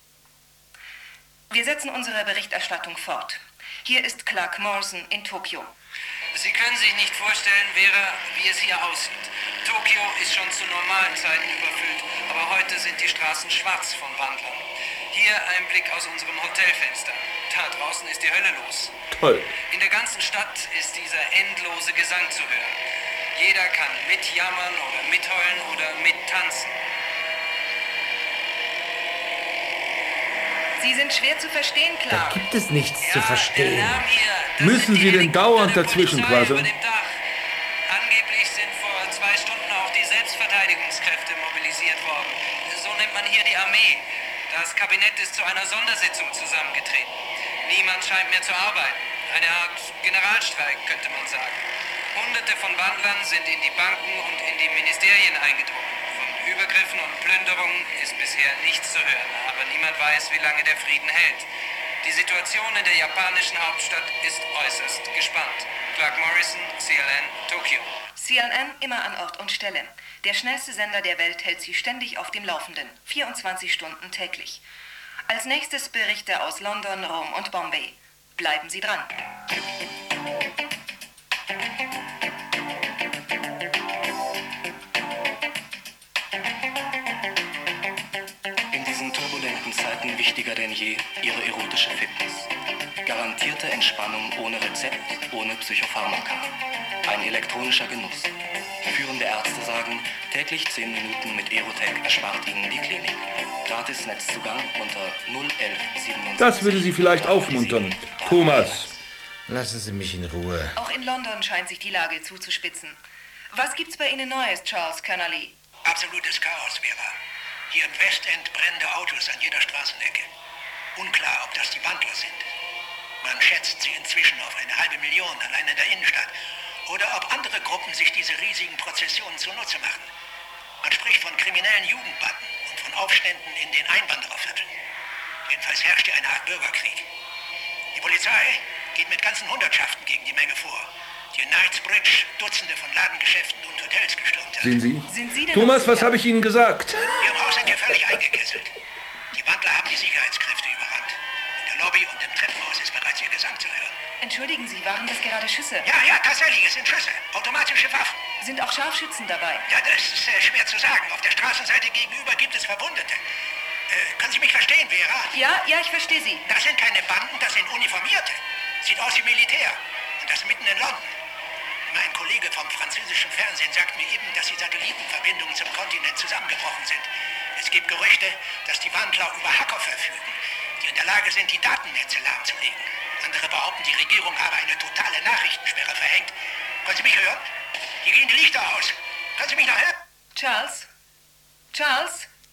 Wir setzen unsere Berichterstattung fort. Hier ist Clark Morrison in Tokio. Sie können sich nicht vorstellen, Vera, wie es hier aussieht. Tokio ist schon zu normalen Zeiten überfüllt, aber heute sind die Straßen schwarz von Wandlern. Hier ein Blick aus unserem Hotelfenster. Da draußen ist die Hölle los. Toll. In der ganzen Stadt ist dieser endlose Gesang zu hören. Jeder kann mitjammern oder mitheulen oder mittanzen. Sie sind schwer zu verstehen, Da Clark. gibt es nichts Ja, zu verstehen. der Lärm hier, das Müssen sind die Sie denn Helikopter dauernd der dazwischen Polizei quasseln? über dem Dach. Angeblich sind vor zwei Stunden auch die Selbstverteidigungskräfte mobilisiert worden. So nennt man hier die Armee. Das Kabinett ist zu einer Sondersitzung zusammengetreten. Niemand scheint mehr zu arbeiten. Eine Art Generalstreik, könnte man sagen. Hunderte von Wandlern sind in die Banken und in die Ministerien eingedrungen. Von Übergriffen und Plünderungen ist bisher nichts zu hören, aber niemand weiß, wie lange der Frieden hält. Die Situation in der japanischen Hauptstadt ist äußerst gespannt. Clark Morrison, C L N, Tokio. C L N immer an Ort und Stelle. Der schnellste Sender der Welt hält Sie ständig auf dem Laufenden. vierundzwanzig Stunden täglich. Als nächstes Berichte aus London, Rom und Bombay. Bleiben Sie dran. In diesen turbulenten Zeiten wichtiger denn je Ihre erotische Fitness. Garantierte Entspannung ohne Rezept, ohne Psychopharmaka. Ein elektronischer Genuss. Führende Ärzte sagen, täglich zehn Minuten mit Erotec erspart Ihnen die Klinik. Gratis Netzzugang unter null elf siebenundsechzig. Das würde Sie vielleicht aufmuntern. Thomas. Lassen Sie mich in Ruhe. Auch in London scheint sich die Lage zuzuspitzen. Was gibt's bei Ihnen Neues, Charles Kennerly? Absolutes Chaos, Vera. Hier im Westend brennende Autos an jeder Straßenecke. Unklar, ob das die Wandler sind. Man schätzt sie inzwischen auf eine halbe Million allein in der Innenstadt. Oder ob andere Gruppen sich diese riesigen Prozessionen zunutze machen. Man spricht von kriminellen Jugendbanden und von Aufständen in den Einwanderervierteln. Jedenfalls herrscht hier eine Art Bürgerkrieg. Die Polizei geht mit ganzen Hundertschaften gegen die Menge vor, die in Knightsbridge Dutzende von Ladengeschäften und Hotels gestürmt hat. Sehen Sie? Sind Sie denn Thomas, noch was sicher? habe ich Ihnen gesagt? Hier im Haus sind wir völlig eingekesselt. Die Wandler haben die Sicherheitskräfte überrannt. In der Lobby und im Treppenhaus ist bereits ihr Gesang zu hören. Entschuldigen Sie, waren das gerade Schüsse? Ja, ja, tatsächlich, es sind Schüsse. Automatische Waffen. Sind auch Scharfschützen dabei? Ja, das ist äh, schwer zu sagen. Auf der Straßenseite gegenüber gibt es Verwundete. Äh, können Sie mich verstehen, Vera? Ja, ja, ich verstehe Sie. Das sind keine Banden, das sind Uniformierte. Sieht aus wie Militär. Und das mitten in London. Mein Kollege vom französischen Fernsehen sagt mir eben, dass die Satellitenverbindungen zum Kontinent zusammengebrochen sind. Es gibt Gerüchte, dass die Wandler über Hacker verfügen, die in der Lage sind, die Datennetze lahmzulegen. Andere behaupten, die Regierung habe eine totale Nachrichtensperre verhängt. Können Sie mich hören? Hier gehen die Lichter aus. Können Sie mich noch hören? Charles? Charles?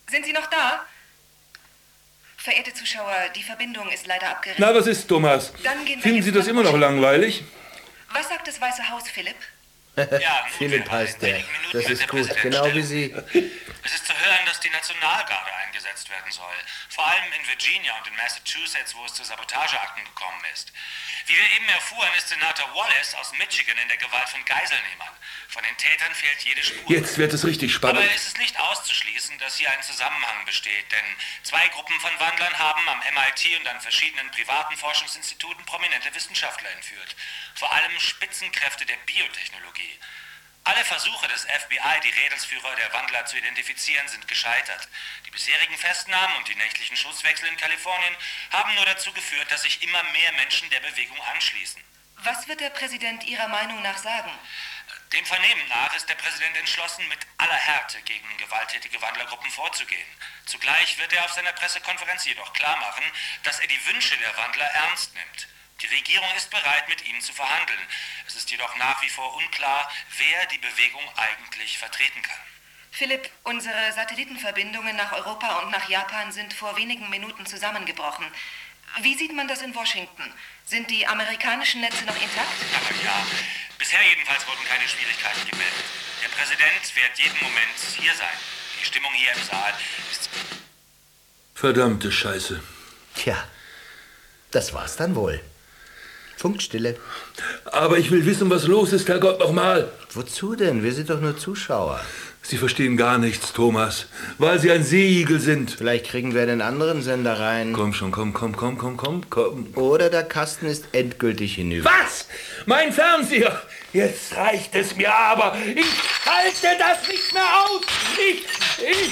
Sind Sie noch da? Verehrte Zuschauer, die Verbindung ist leider abgerissen. Na, was ist, Thomas? Dann gehen wir Finden jetzt Sie das nach immer noch Washington. langweilig? Was sagt das Weiße Haus, Philipp? Ja, Philipp heißt der. Das ist gut, genau wie Sie. Es ist zu hören, dass die Nationalgarde eingesetzt werden soll. Vor allem in Virginia und in Massachusetts, wo es zu Sabotageakten gekommen ist. Wie wir eben erfuhren, ist Senator Wallace aus Michigan in der Gewalt von Geiselnehmern. Von den Tätern fehlt jede Spur. Jetzt wird es richtig spannend. Aber es ist nicht auszuschließen, dass hier ein Zusammenhang besteht, denn zwei Gruppen von Wandlern haben am M I T und an verschiedenen privaten Forschungsinstituten prominente Wissenschaftler entführt. Vor allem Spitzenkräfte der Biotechnologie. Alle Versuche des F B I, die Rädelsführer der Wandler zu identifizieren, sind gescheitert. Die bisherigen Festnahmen und die nächtlichen Schusswechsel in Kalifornien haben nur dazu geführt, dass sich immer mehr Menschen der Bewegung anschließen. Was wird der Präsident Ihrer Meinung nach sagen? Dem Vernehmen nach ist der Präsident entschlossen, mit aller Härte gegen gewalttätige Wandlergruppen vorzugehen. Zugleich wird er auf seiner Pressekonferenz jedoch klarmachen, dass er die Wünsche der Wandler ernst nimmt. Die Regierung ist bereit, mit ihnen zu verhandeln. Es ist jedoch nach wie vor unklar, wer die Bewegung eigentlich vertreten kann. Philipp, unsere Satellitenverbindungen nach Europa und nach Japan sind vor wenigen Minuten zusammengebrochen. Wie sieht man das in Washington? Sind die amerikanischen Netze noch intakt? Aber ja, bisher jedenfalls wurden keine Schwierigkeiten gemeldet. Der Präsident wird jeden Moment hier sein. Die Stimmung hier im Saal ist... Verdammte Scheiße. Tja, das war's dann wohl. Funkstille. Aber ich will wissen, was los ist, Herrgott, nochmal. Wozu denn? Wir sind doch nur Zuschauer. Sie verstehen gar nichts, Thomas, weil Sie ein Seeigel sind. Vielleicht kriegen wir den anderen Sender rein. Komm schon, komm, komm, komm, komm, komm, komm. Oder der Kasten ist endgültig hinüber. Was? Mein Fernseher? Jetzt reicht es mir aber. Ich halte das nicht mehr aus. Ich, ich,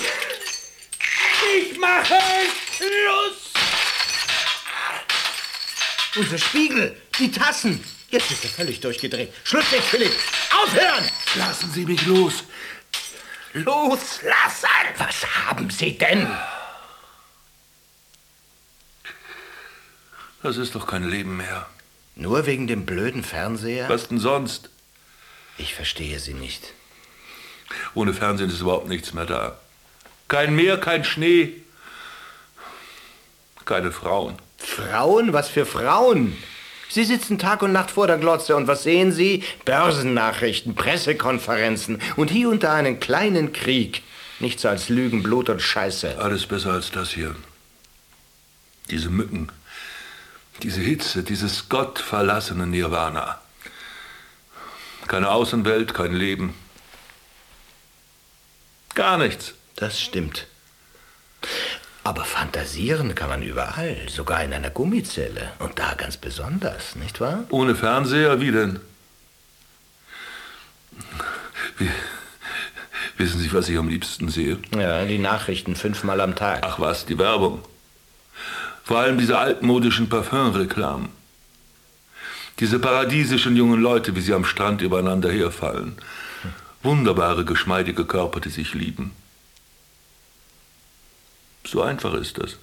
ich mache Schluss. Unser Spiegel, die Tassen. Jetzt ist er völlig durchgedreht. Schlusslich, Philipp. Aufhören! Lassen Sie mich los. Loslassen! Was haben Sie denn? Das ist doch kein Leben mehr. Nur wegen dem blöden Fernseher? Was denn sonst? Ich verstehe Sie nicht. Ohne Fernsehen ist überhaupt nichts mehr da. Kein Meer, kein Schnee. Keine Frauen. Frauen? Was für Frauen? Sie sitzen Tag und Nacht vor der Glotze und was sehen Sie? Börsennachrichten, Pressekonferenzen und hier und da einen kleinen Krieg. Nichts als Lügen, Blut und Scheiße. Alles besser als das hier. Diese Mücken, diese Hitze, dieses gottverlassene Nirvana. Keine Außenwelt, kein Leben. Gar nichts. Das stimmt. Aber fantasieren kann man überall, sogar in einer Gummizelle. Und da ganz besonders, nicht wahr? Ohne Fernseher, wie denn? Wie, wissen Sie, was ich am liebsten sehe? Ja, die Nachrichten fünfmal am Tag. Ach was, die Werbung. Vor allem diese altmodischen Parfümreklamen. Diese paradiesischen jungen Leute, wie sie am Strand übereinander herfallen. Wunderbare, geschmeidige Körper, die sich lieben. So einfach ist das.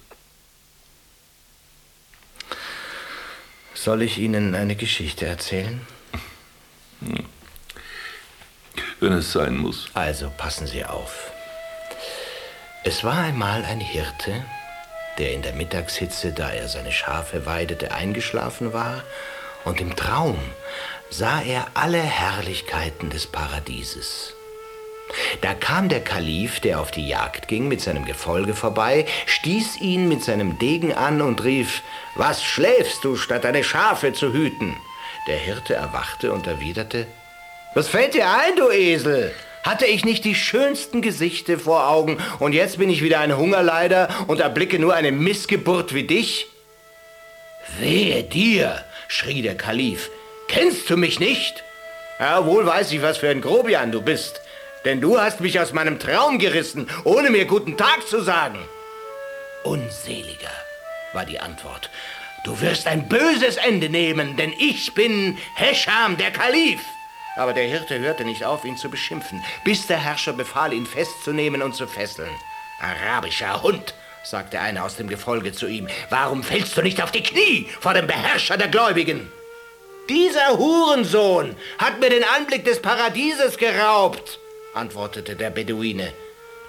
Soll ich Ihnen eine Geschichte erzählen? Hm. Wenn es sein muss. Also passen Sie auf. Es war einmal ein Hirte, der in der Mittagshitze, da er seine Schafe weidete, eingeschlafen war, und im Traum sah er alle Herrlichkeiten des Paradieses. Da kam der Kalif, der auf die Jagd ging, mit seinem Gefolge vorbei, stieß ihn mit seinem Degen an und rief: »Was schläfst du, statt deine Schafe zu hüten?« Der Hirte erwachte und erwiderte: »Was fällt dir ein, du Esel? Hatte ich nicht die schönsten Gesichter vor Augen und jetzt bin ich wieder ein Hungerleider und erblicke nur eine Missgeburt wie dich?« »Wehe dir«, schrie der Kalif, »kennst du mich nicht? Ja, wohl weiß ich, was für ein Grobian du bist. Denn du hast mich aus meinem Traum gerissen, ohne mir guten Tag zu sagen.« »Unseliger«, war die Antwort, »du wirst ein böses Ende nehmen, denn ich bin Hescham, der Kalif.« Aber der Hirte hörte nicht auf, ihn zu beschimpfen, bis der Herrscher befahl, ihn festzunehmen und zu fesseln. »Arabischer Hund«, sagte einer aus dem Gefolge zu ihm, »warum fällst du nicht auf die Knie vor dem Beherrscher der Gläubigen?« »Dieser Hurensohn hat mir den Anblick des Paradieses geraubt«, antwortete der Beduine.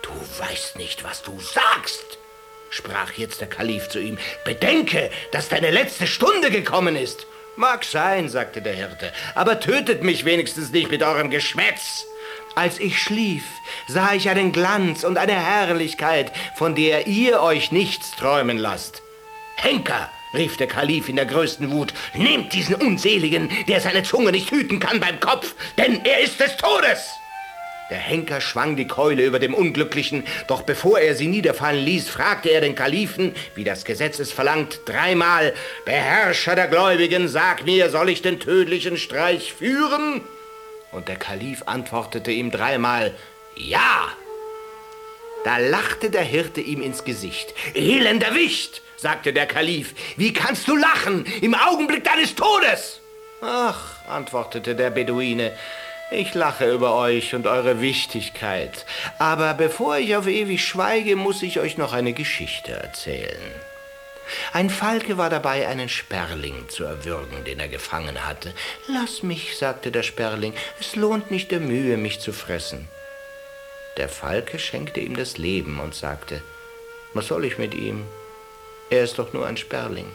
Du weißt nicht, was du sagst, sprach jetzt der Kalif zu ihm. Bedenke, dass deine letzte Stunde gekommen ist. Mag sein, sagte der Hirte, aber tötet mich wenigstens nicht mit eurem Geschwätz. Als ich schlief, sah ich einen Glanz und eine Herrlichkeit, von der ihr euch nichts träumen lasst. Henker, rief der Kalif in der größten Wut, nehmt diesen Unseligen, der seine Zunge nicht hüten kann, beim Kopf, denn er ist des Todes. Der Henker schwang die Keule über dem Unglücklichen, doch bevor er sie niederfallen ließ, fragte er den Kalifen, wie das Gesetz es verlangt, dreimal: Beherrscher der Gläubigen, sag mir, soll ich den tödlichen Streich führen? Und der Kalif antwortete ihm dreimal: Ja. Da lachte der Hirte ihm ins Gesicht. Elender Wicht, sagte der Kalif, wie kannst du lachen im Augenblick deines Todes? Ach, antwortete der Beduine, ich lache über euch und eure Wichtigkeit. Aber bevor ich auf ewig schweige, muss ich euch noch eine Geschichte erzählen. Ein Falke war dabei, einen Sperling zu erwürgen, den er gefangen hatte. Lass mich, sagte der Sperling, es lohnt nicht der Mühe, mich zu fressen. Der Falke schenkte ihm das Leben und sagte, was soll ich mit ihm? Er ist doch nur ein Sperling.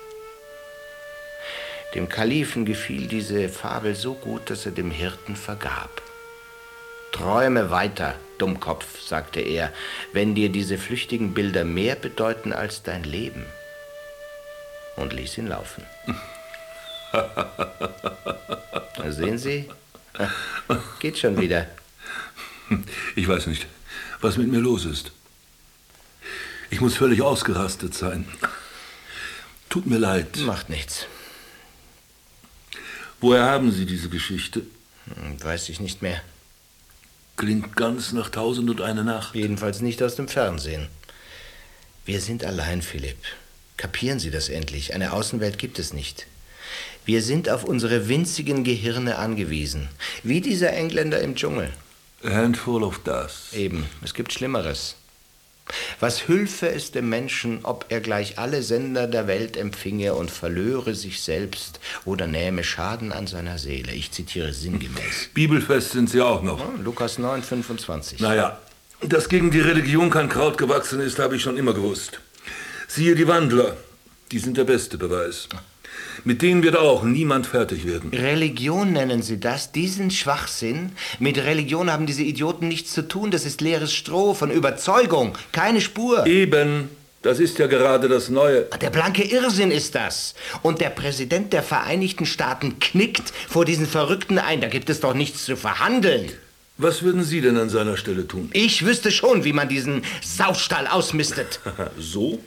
Dem Kalifen gefiel diese Fabel so gut, dass er dem Hirten vergab. Träume weiter, Dummkopf, sagte er, wenn dir diese flüchtigen Bilder mehr bedeuten als dein Leben. Und ließ ihn laufen. Sehen Sie? Geht schon wieder. Ich weiß nicht, was mit mir los ist. Ich muss völlig ausgerastet sein. Tut mir leid. Macht nichts. Woher haben Sie diese Geschichte? Weiß ich nicht mehr. Klingt ganz nach Tausend und eine Nacht. Jedenfalls nicht aus dem Fernsehen. Wir sind allein, Philipp. Kapieren Sie das endlich? Eine Außenwelt gibt es nicht. Wir sind auf unsere winzigen Gehirne angewiesen. Wie dieser Engländer im Dschungel. A handful of dust. Eben, es gibt Schlimmeres. Was hülfe es dem Menschen, ob er gleich alle Sender der Welt empfinge und verlöre sich selbst oder nähme Schaden an seiner Seele? Ich zitiere sinngemäß. Bibelfest sind Sie auch noch. Ja, Lukas neun, fünfundzwanzig. Naja, dass gegen die Religion kein Kraut gewachsen ist, habe ich schon immer gewusst. Siehe die Wandler, die sind der beste Beweis. Mit denen wird auch niemand fertig werden. Religion nennen Sie das? Diesen Schwachsinn? Mit Religion haben diese Idioten nichts zu tun. Das ist leeres Stroh von Überzeugung. Keine Spur. Eben. Das ist ja gerade das Neue. Der blanke Irrsinn ist das. Und der Präsident der Vereinigten Staaten knickt vor diesen Verrückten ein. Da gibt es doch nichts zu verhandeln. Was würden Sie denn an seiner Stelle tun? Ich wüsste schon, wie man diesen Saustall ausmistet. So?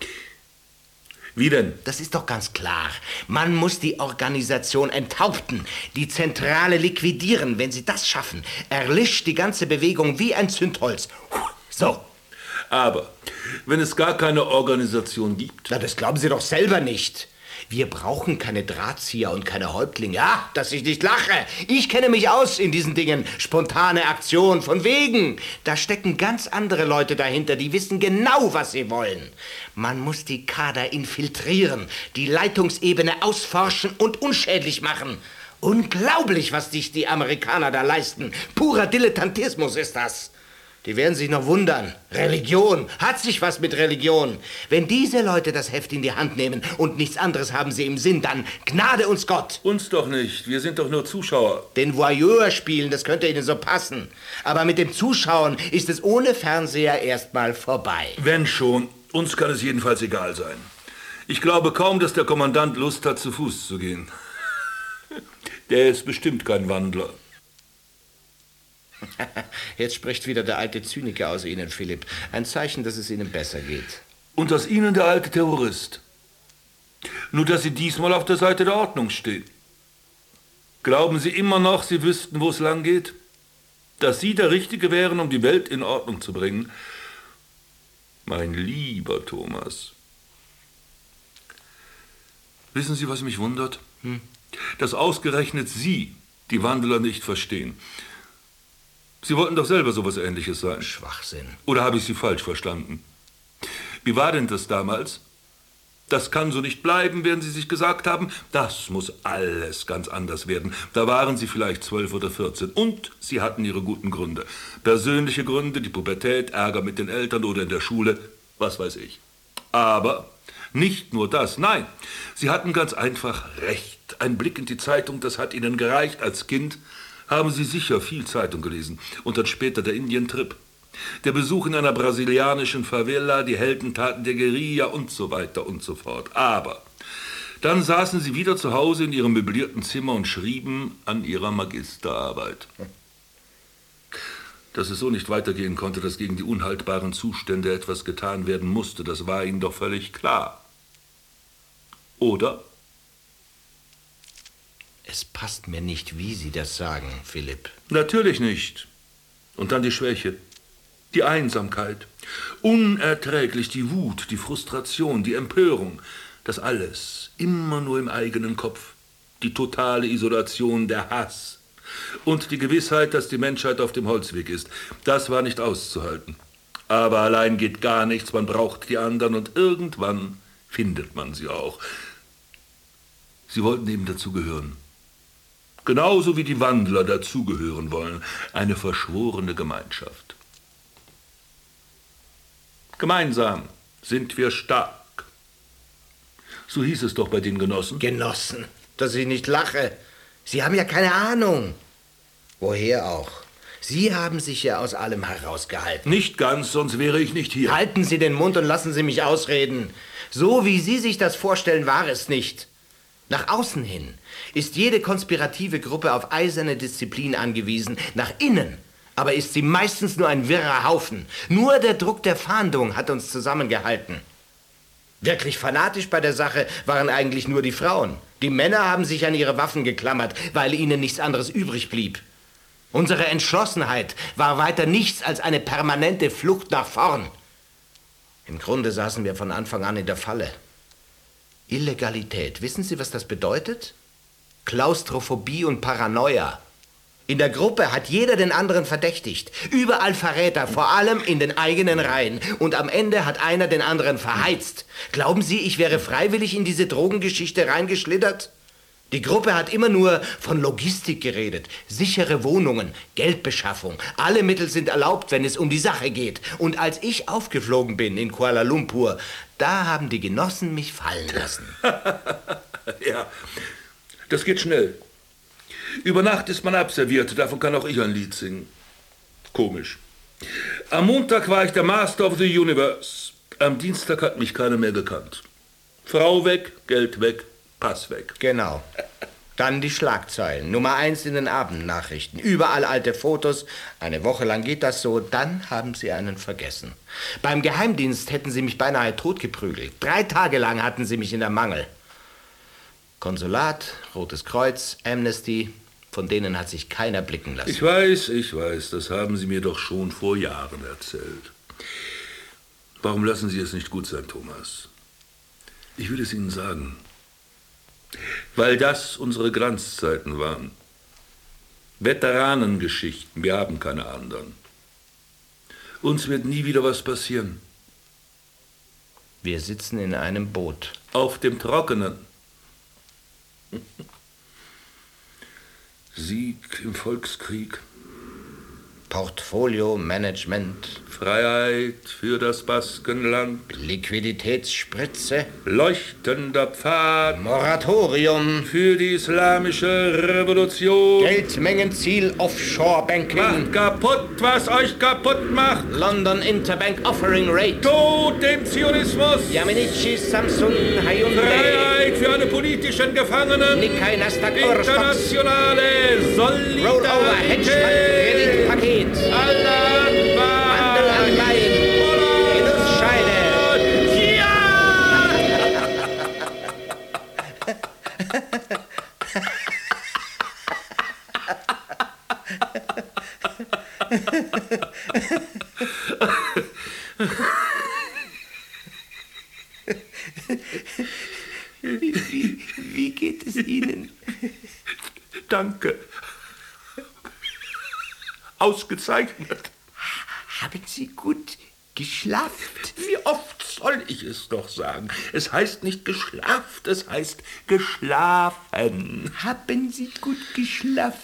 Wie denn? Das ist doch ganz klar. Man muss die Organisation enthaupten, die Zentrale liquidieren. Wenn Sie das schaffen, erlischt die ganze Bewegung wie ein Zündholz. So. Aber wenn es gar keine Organisation gibt... Na, das glauben Sie doch selber nicht. Wir brauchen keine Drahtzieher und keine Häuptlinge. Ja, dass ich nicht lache. Ich kenne mich aus in diesen Dingen. Spontane Aktion, von wegen. Da stecken ganz andere Leute dahinter, die wissen genau, was sie wollen. Man muss die Kader infiltrieren, die Leitungsebene ausforschen und unschädlich machen. Unglaublich, was sich die Amerikaner da leisten. Purer Dilettantismus ist das. Die werden sich noch wundern. Religion. Hat sich was mit Religion. Wenn diese Leute das Heft in die Hand nehmen und nichts anderes haben sie im Sinn, dann Gnade uns Gott. Uns doch nicht. Wir sind doch nur Zuschauer. Den Voyeur spielen, das könnte ihnen so passen. Aber mit dem Zuschauen ist es ohne Fernseher erstmal vorbei. Wenn schon. Uns kann es jedenfalls egal sein. Ich glaube kaum, dass der Kommandant Lust hat, zu Fuß zu gehen. Der ist bestimmt kein Wandler. Jetzt spricht wieder der alte Zyniker aus Ihnen, Philipp. Ein Zeichen, dass es Ihnen besser geht. Und aus Ihnen der alte Terrorist. Nur, dass Sie diesmal auf der Seite der Ordnung stehen. Glauben Sie immer noch, Sie wüssten, wo es lang geht? Dass Sie der Richtige wären, um die Welt in Ordnung zu bringen? Mein lieber Thomas. Wissen Sie, was mich wundert? Hm? Dass ausgerechnet Sie die Wandler nicht verstehen. Sie wollten doch selber sowas Ähnliches sein. Schwachsinn. Oder habe ich Sie falsch verstanden? Wie war denn das damals? Das kann so nicht bleiben, werden Sie sich gesagt haben. Das muss alles ganz anders werden. Da waren Sie vielleicht zwölf oder vierzehn. Und Sie hatten Ihre guten Gründe. Persönliche Gründe, die Pubertät, Ärger mit den Eltern oder in der Schule, was weiß ich. Aber nicht nur das, nein, Sie hatten ganz einfach recht. Ein Blick in die Zeitung, das hat Ihnen gereicht. Als Kind haben Sie sicher viel Zeitung gelesen. Und dann später der Indientrip. Der Besuch in einer brasilianischen Favela, die Heldentaten der Guerilla und so weiter und so fort. Aber dann saßen Sie wieder zu Hause in Ihrem möblierten Zimmer und schrieben an Ihrer Magisterarbeit. Dass es so nicht weitergehen konnte, dass gegen die unhaltbaren Zustände etwas getan werden musste, das war Ihnen doch völlig klar. Oder? Es passt mir nicht, wie Sie das sagen, Philipp. Natürlich nicht. Und dann die Schwäche. Die Einsamkeit, unerträglich die Wut, die Frustration, die Empörung, das alles immer nur im eigenen Kopf, die totale Isolation, der Hass und die Gewissheit, dass die Menschheit auf dem Holzweg ist. Das war nicht auszuhalten. Aber allein geht gar nichts, man braucht die anderen und irgendwann findet man sie auch. Sie wollten eben dazugehören. Genauso wie die Wandler dazugehören wollen, eine verschworene Gemeinschaft. Gemeinsam sind wir stark. So hieß es doch bei den Genossen. Genossen, dass ich nicht lache. Sie haben ja keine Ahnung. Woher auch? Sie haben sich ja aus allem herausgehalten. Nicht ganz, sonst wäre ich nicht hier. Halten Sie den Mund und lassen Sie mich ausreden. So wie Sie sich das vorstellen, war es nicht. Nach außen hin ist jede konspirative Gruppe auf eiserne Disziplin angewiesen. Nach innen aber ist sie meistens nur ein wirrer Haufen. Nur der Druck der Fahndung hat uns zusammengehalten. Wirklich fanatisch bei der Sache waren eigentlich nur die Frauen. Die Männer haben sich an ihre Waffen geklammert, weil ihnen nichts anderes übrig blieb. Unsere Entschlossenheit war weiter nichts als eine permanente Flucht nach vorn. Im Grunde saßen wir von Anfang an in der Falle. Illegalität, wissen Sie, was das bedeutet? Klaustrophobie und Paranoia. In der Gruppe hat jeder den anderen verdächtigt. Überall Verräter, vor allem in den eigenen Reihen. Und am Ende hat einer den anderen verheizt. Glauben Sie, ich wäre freiwillig in diese Drogengeschichte reingeschlittert? Die Gruppe hat immer nur von Logistik geredet. Sichere Wohnungen, Geldbeschaffung. Alle Mittel sind erlaubt, wenn es um die Sache geht. Und als ich aufgeflogen bin in Kuala Lumpur, da haben die Genossen mich fallen lassen. Ja, das geht schnell. Über Nacht ist man abserviert, davon kann auch ich ein Lied singen. Komisch. Am Montag war ich der Master of the Universe. Am Dienstag hat mich keiner mehr gekannt. Frau weg, Geld weg, Pass weg. Genau. Dann die Schlagzeilen. Nummer eins in den Abendnachrichten. Überall alte Fotos. Eine Woche lang geht das so, dann haben sie einen vergessen. Beim Geheimdienst hätten sie mich beinahe totgeprügelt. Drei Tage lang hatten sie mich in der Mangel. Konsulat, Rotes Kreuz, Amnesty, von denen hat sich keiner blicken lassen. Ich weiß, ich weiß, das haben Sie mir doch schon vor Jahren erzählt. Warum lassen Sie es nicht gut sein, Thomas? Ich will es Ihnen sagen. Weil das unsere Glanzzeiten waren. Veteranengeschichten, wir haben keine anderen. Uns wird nie wieder was passieren. Wir sitzen in einem Boot. Auf dem Trockenen. Sieg im Volkskrieg. Portfolio Management. Freiheit für das Baskenland. Liquiditätsspritze. Leuchtender Pfad. Moratorium. Für die islamische Revolution. Geldmengenziel Offshore Banking. Macht kaputt, was euch kaputt macht. London Interbank Offering Rate. Tod dem Zionismus. Yamanichi, Samsung, Hyundai. Freiheit für alle politischen Gefangenen. Nikkei, Nasdaq, Internationale Solidarität. Rollover, Hedgefonds, Kreditpaket. Allah Akbar. Handel Anleihen. Genussscheine. Ja! Wie, wie geht es Ihnen? Danke. Ausgezeichnet. Haben Sie gut geschlafen? Wie oft soll ich es doch sagen? Es heißt nicht geschlaft, es heißt geschlafen. Haben Sie gut geschlafen?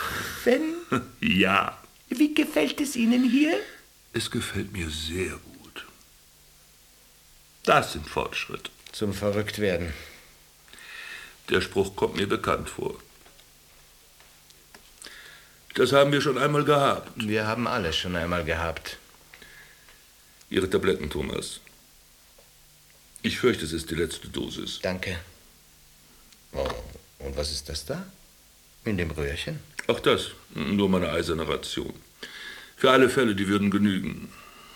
Ja. Wie gefällt es Ihnen hier? Es gefällt mir sehr gut. Das sind Fortschritte. Zum Verrücktwerden. Der Spruch kommt mir bekannt vor. Das haben wir schon einmal gehabt. Wir haben alles schon einmal gehabt. Ihre Tabletten, Thomas. Ich fürchte, es ist die letzte Dosis. Danke. Oh, und was ist das da? In dem Röhrchen? Ach das, nur meine eiserne Ration. Für alle Fälle, die würden genügen.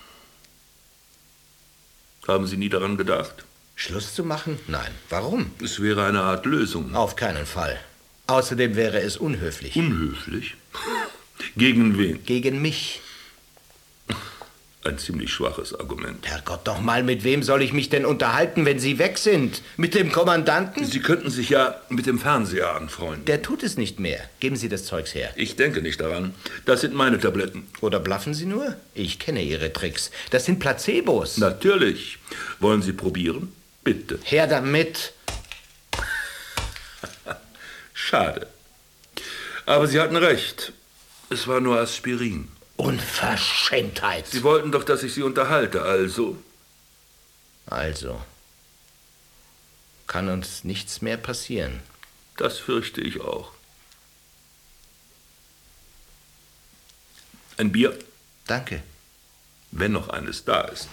Haben Sie nie daran gedacht? Schluss zu machen? Nein. Warum? Es wäre eine Art Lösung. Auf keinen Fall. Außerdem wäre es unhöflich. Unhöflich? Gegen wen? Gegen mich. Ein ziemlich schwaches Argument. Herrgott, doch mal, mit wem soll ich mich denn unterhalten, wenn Sie weg sind? Mit dem Kommandanten? Sie könnten sich ja mit dem Fernseher anfreunden. Der tut es nicht mehr. Geben Sie das Zeugs her. Ich denke nicht daran. Das sind meine Tabletten. Oder bluffen Sie nur? Ich kenne Ihre Tricks. Das sind Placebos. Natürlich. Wollen Sie probieren? Bitte. Her damit. Schade. Aber Sie hatten recht. Es war nur Aspirin. Unverschämtheit. Sie wollten doch, dass ich Sie unterhalte, also. Also. Kann uns nichts mehr passieren. Das fürchte ich auch. Ein Bier? Danke. Wenn noch eines da ist.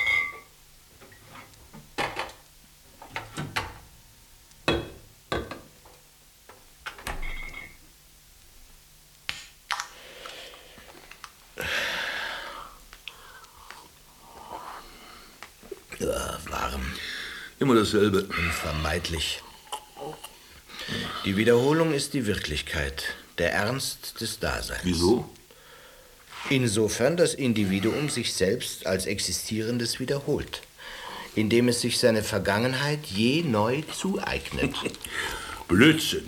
Ja, warm. Immer dasselbe. Unvermeidlich. Die Wiederholung ist die Wirklichkeit, der Ernst des Daseins. Wieso? Insofern das Individuum sich selbst als Existierendes wiederholt, indem es sich seine Vergangenheit je neu zueignet. Blödsinn.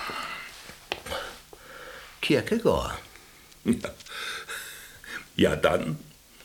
Kierkegaard. Ja. Ja, dann.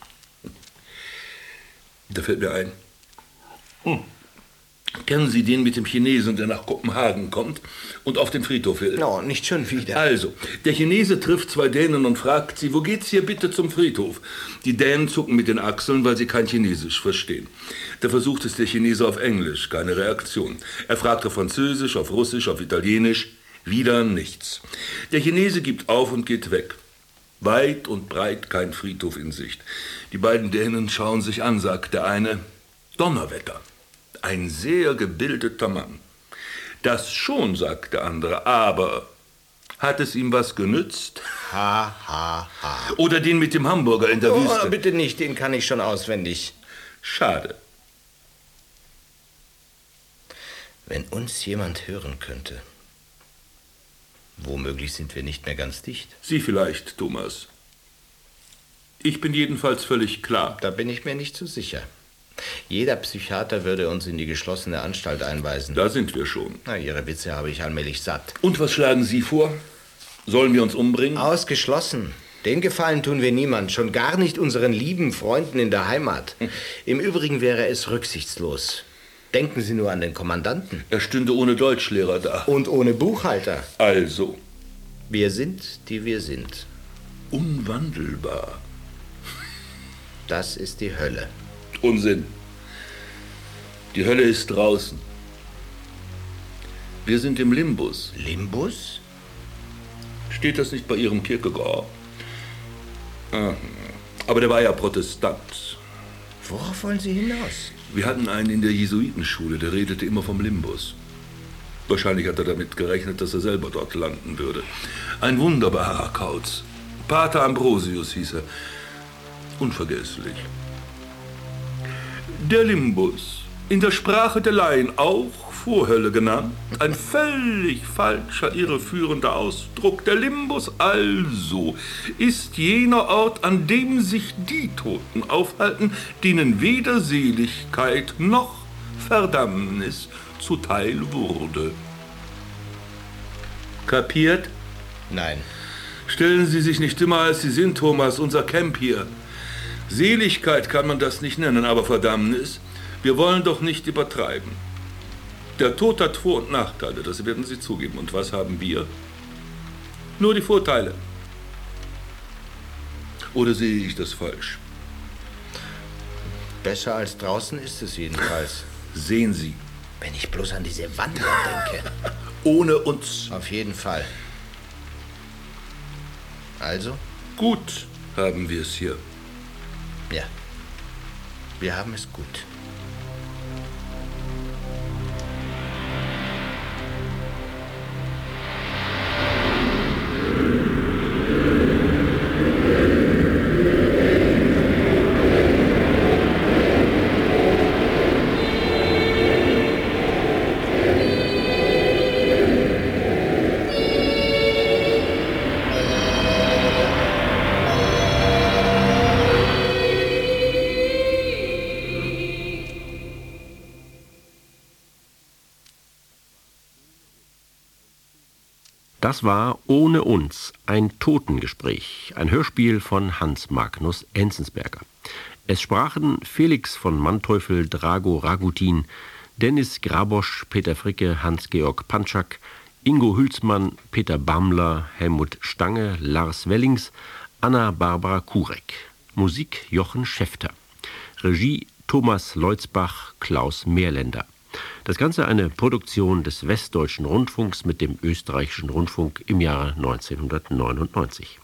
Da fällt mir ein. Hm. Kennen Sie den mit dem Chinesen, der nach Kopenhagen kommt und auf den Friedhof will? No, nicht schon wieder. Also, der Chinese trifft zwei Dänen und fragt sie, wo geht's hier bitte zum Friedhof? Die Dänen zucken mit den Achseln, weil sie kein Chinesisch verstehen. Da versucht es der Chinese auf Englisch, keine Reaktion. Er fragt auf Französisch, auf Russisch, auf Italienisch, wieder nichts. Der Chinese gibt auf und geht weg. Weit und breit kein Friedhof in Sicht. Die beiden Dänen schauen sich an, sagt der eine, Donnerwetter. Ein sehr gebildeter Mann. Das schon, sagt der andere, aber hat es ihm was genützt? Ha, ha, ha. Oder den mit dem Hamburger in der Oh, Wüste? bitte nicht, den kann ich schon auswendig. Schade. Wenn uns jemand hören könnte. Womöglich sind wir nicht mehr ganz dicht. Sie vielleicht, Thomas. Ich bin jedenfalls völlig klar. Da bin ich mir nicht so sicher. Jeder Psychiater würde uns in die geschlossene Anstalt einweisen. Da sind wir schon. Na, Ihre Witze habe ich allmählich satt. Und was schlagen Sie vor? Sollen wir uns umbringen? Ausgeschlossen. Den Gefallen tun wir niemand, schon gar nicht unseren lieben Freunden in der Heimat. Im Übrigen wäre es rücksichtslos. Denken Sie nur an den Kommandanten. Er stünde ohne Deutschlehrer da. Und ohne Buchhalter. Also. Wir sind, die wir sind. Unwandelbar. Das ist die Hölle. Unsinn. Die Hölle ist draußen. Wir sind im Limbus. Limbus? Steht das nicht bei Ihrem Kierkegaard? Ah, aber der war ja Protestant. Worauf wollen Sie hinaus? Wir hatten einen in der Jesuitenschule, der redete immer vom Limbus. Wahrscheinlich hat er damit gerechnet, dass er selber dort landen würde. Ein wunderbarer Kauz. Pater Ambrosius hieß er. Unvergesslich. Der Limbus, in der Sprache der Laien auch Vorhölle genannt, ein völlig falscher, irreführender Ausdruck. Der Limbus also ist jener Ort, an dem sich die Toten aufhalten, denen weder Seligkeit noch Verdammnis zuteil wurde. Kapiert? Nein. Stellen Sie sich nicht dümmer, als Sie sind, Thomas, unser Camp hier. Seligkeit kann man das nicht nennen, aber Verdammnis, Wir wollen doch nicht übertreiben. Der Tod hat Vor- und Nachteile, das werden Sie zugeben. Und was haben wir? Nur die Vorteile. Oder sehe ich das falsch? Besser als draußen ist es jedenfalls. Sehen Sie. Wenn ich bloß an diese Wandler denke. Ohne uns. Auf jeden Fall. Also? Gut haben wir es hier. Ja. Wir haben es gut. Das war Ohne uns, ein Totengespräch, ein Hörspiel von Hans Magnus Enzensberger. Es sprachen Felix von Manteuffel, Drago Ragutin, Dennis Grabosch, Peter Fricke, Hans-Georg Pantschak, Ingo Hülsmann, Peter Bamler, Helmut Stange, Lars Wellings, Anna-Barbara Kurek. Musik Jochen Schäfter. Regie Thomas Leutzbach, Klaus Mehrländer. Das Ganze eine Produktion des Westdeutschen Rundfunks mit dem Österreichischen Rundfunk im Jahre neunzehnhundertneunundneunzig.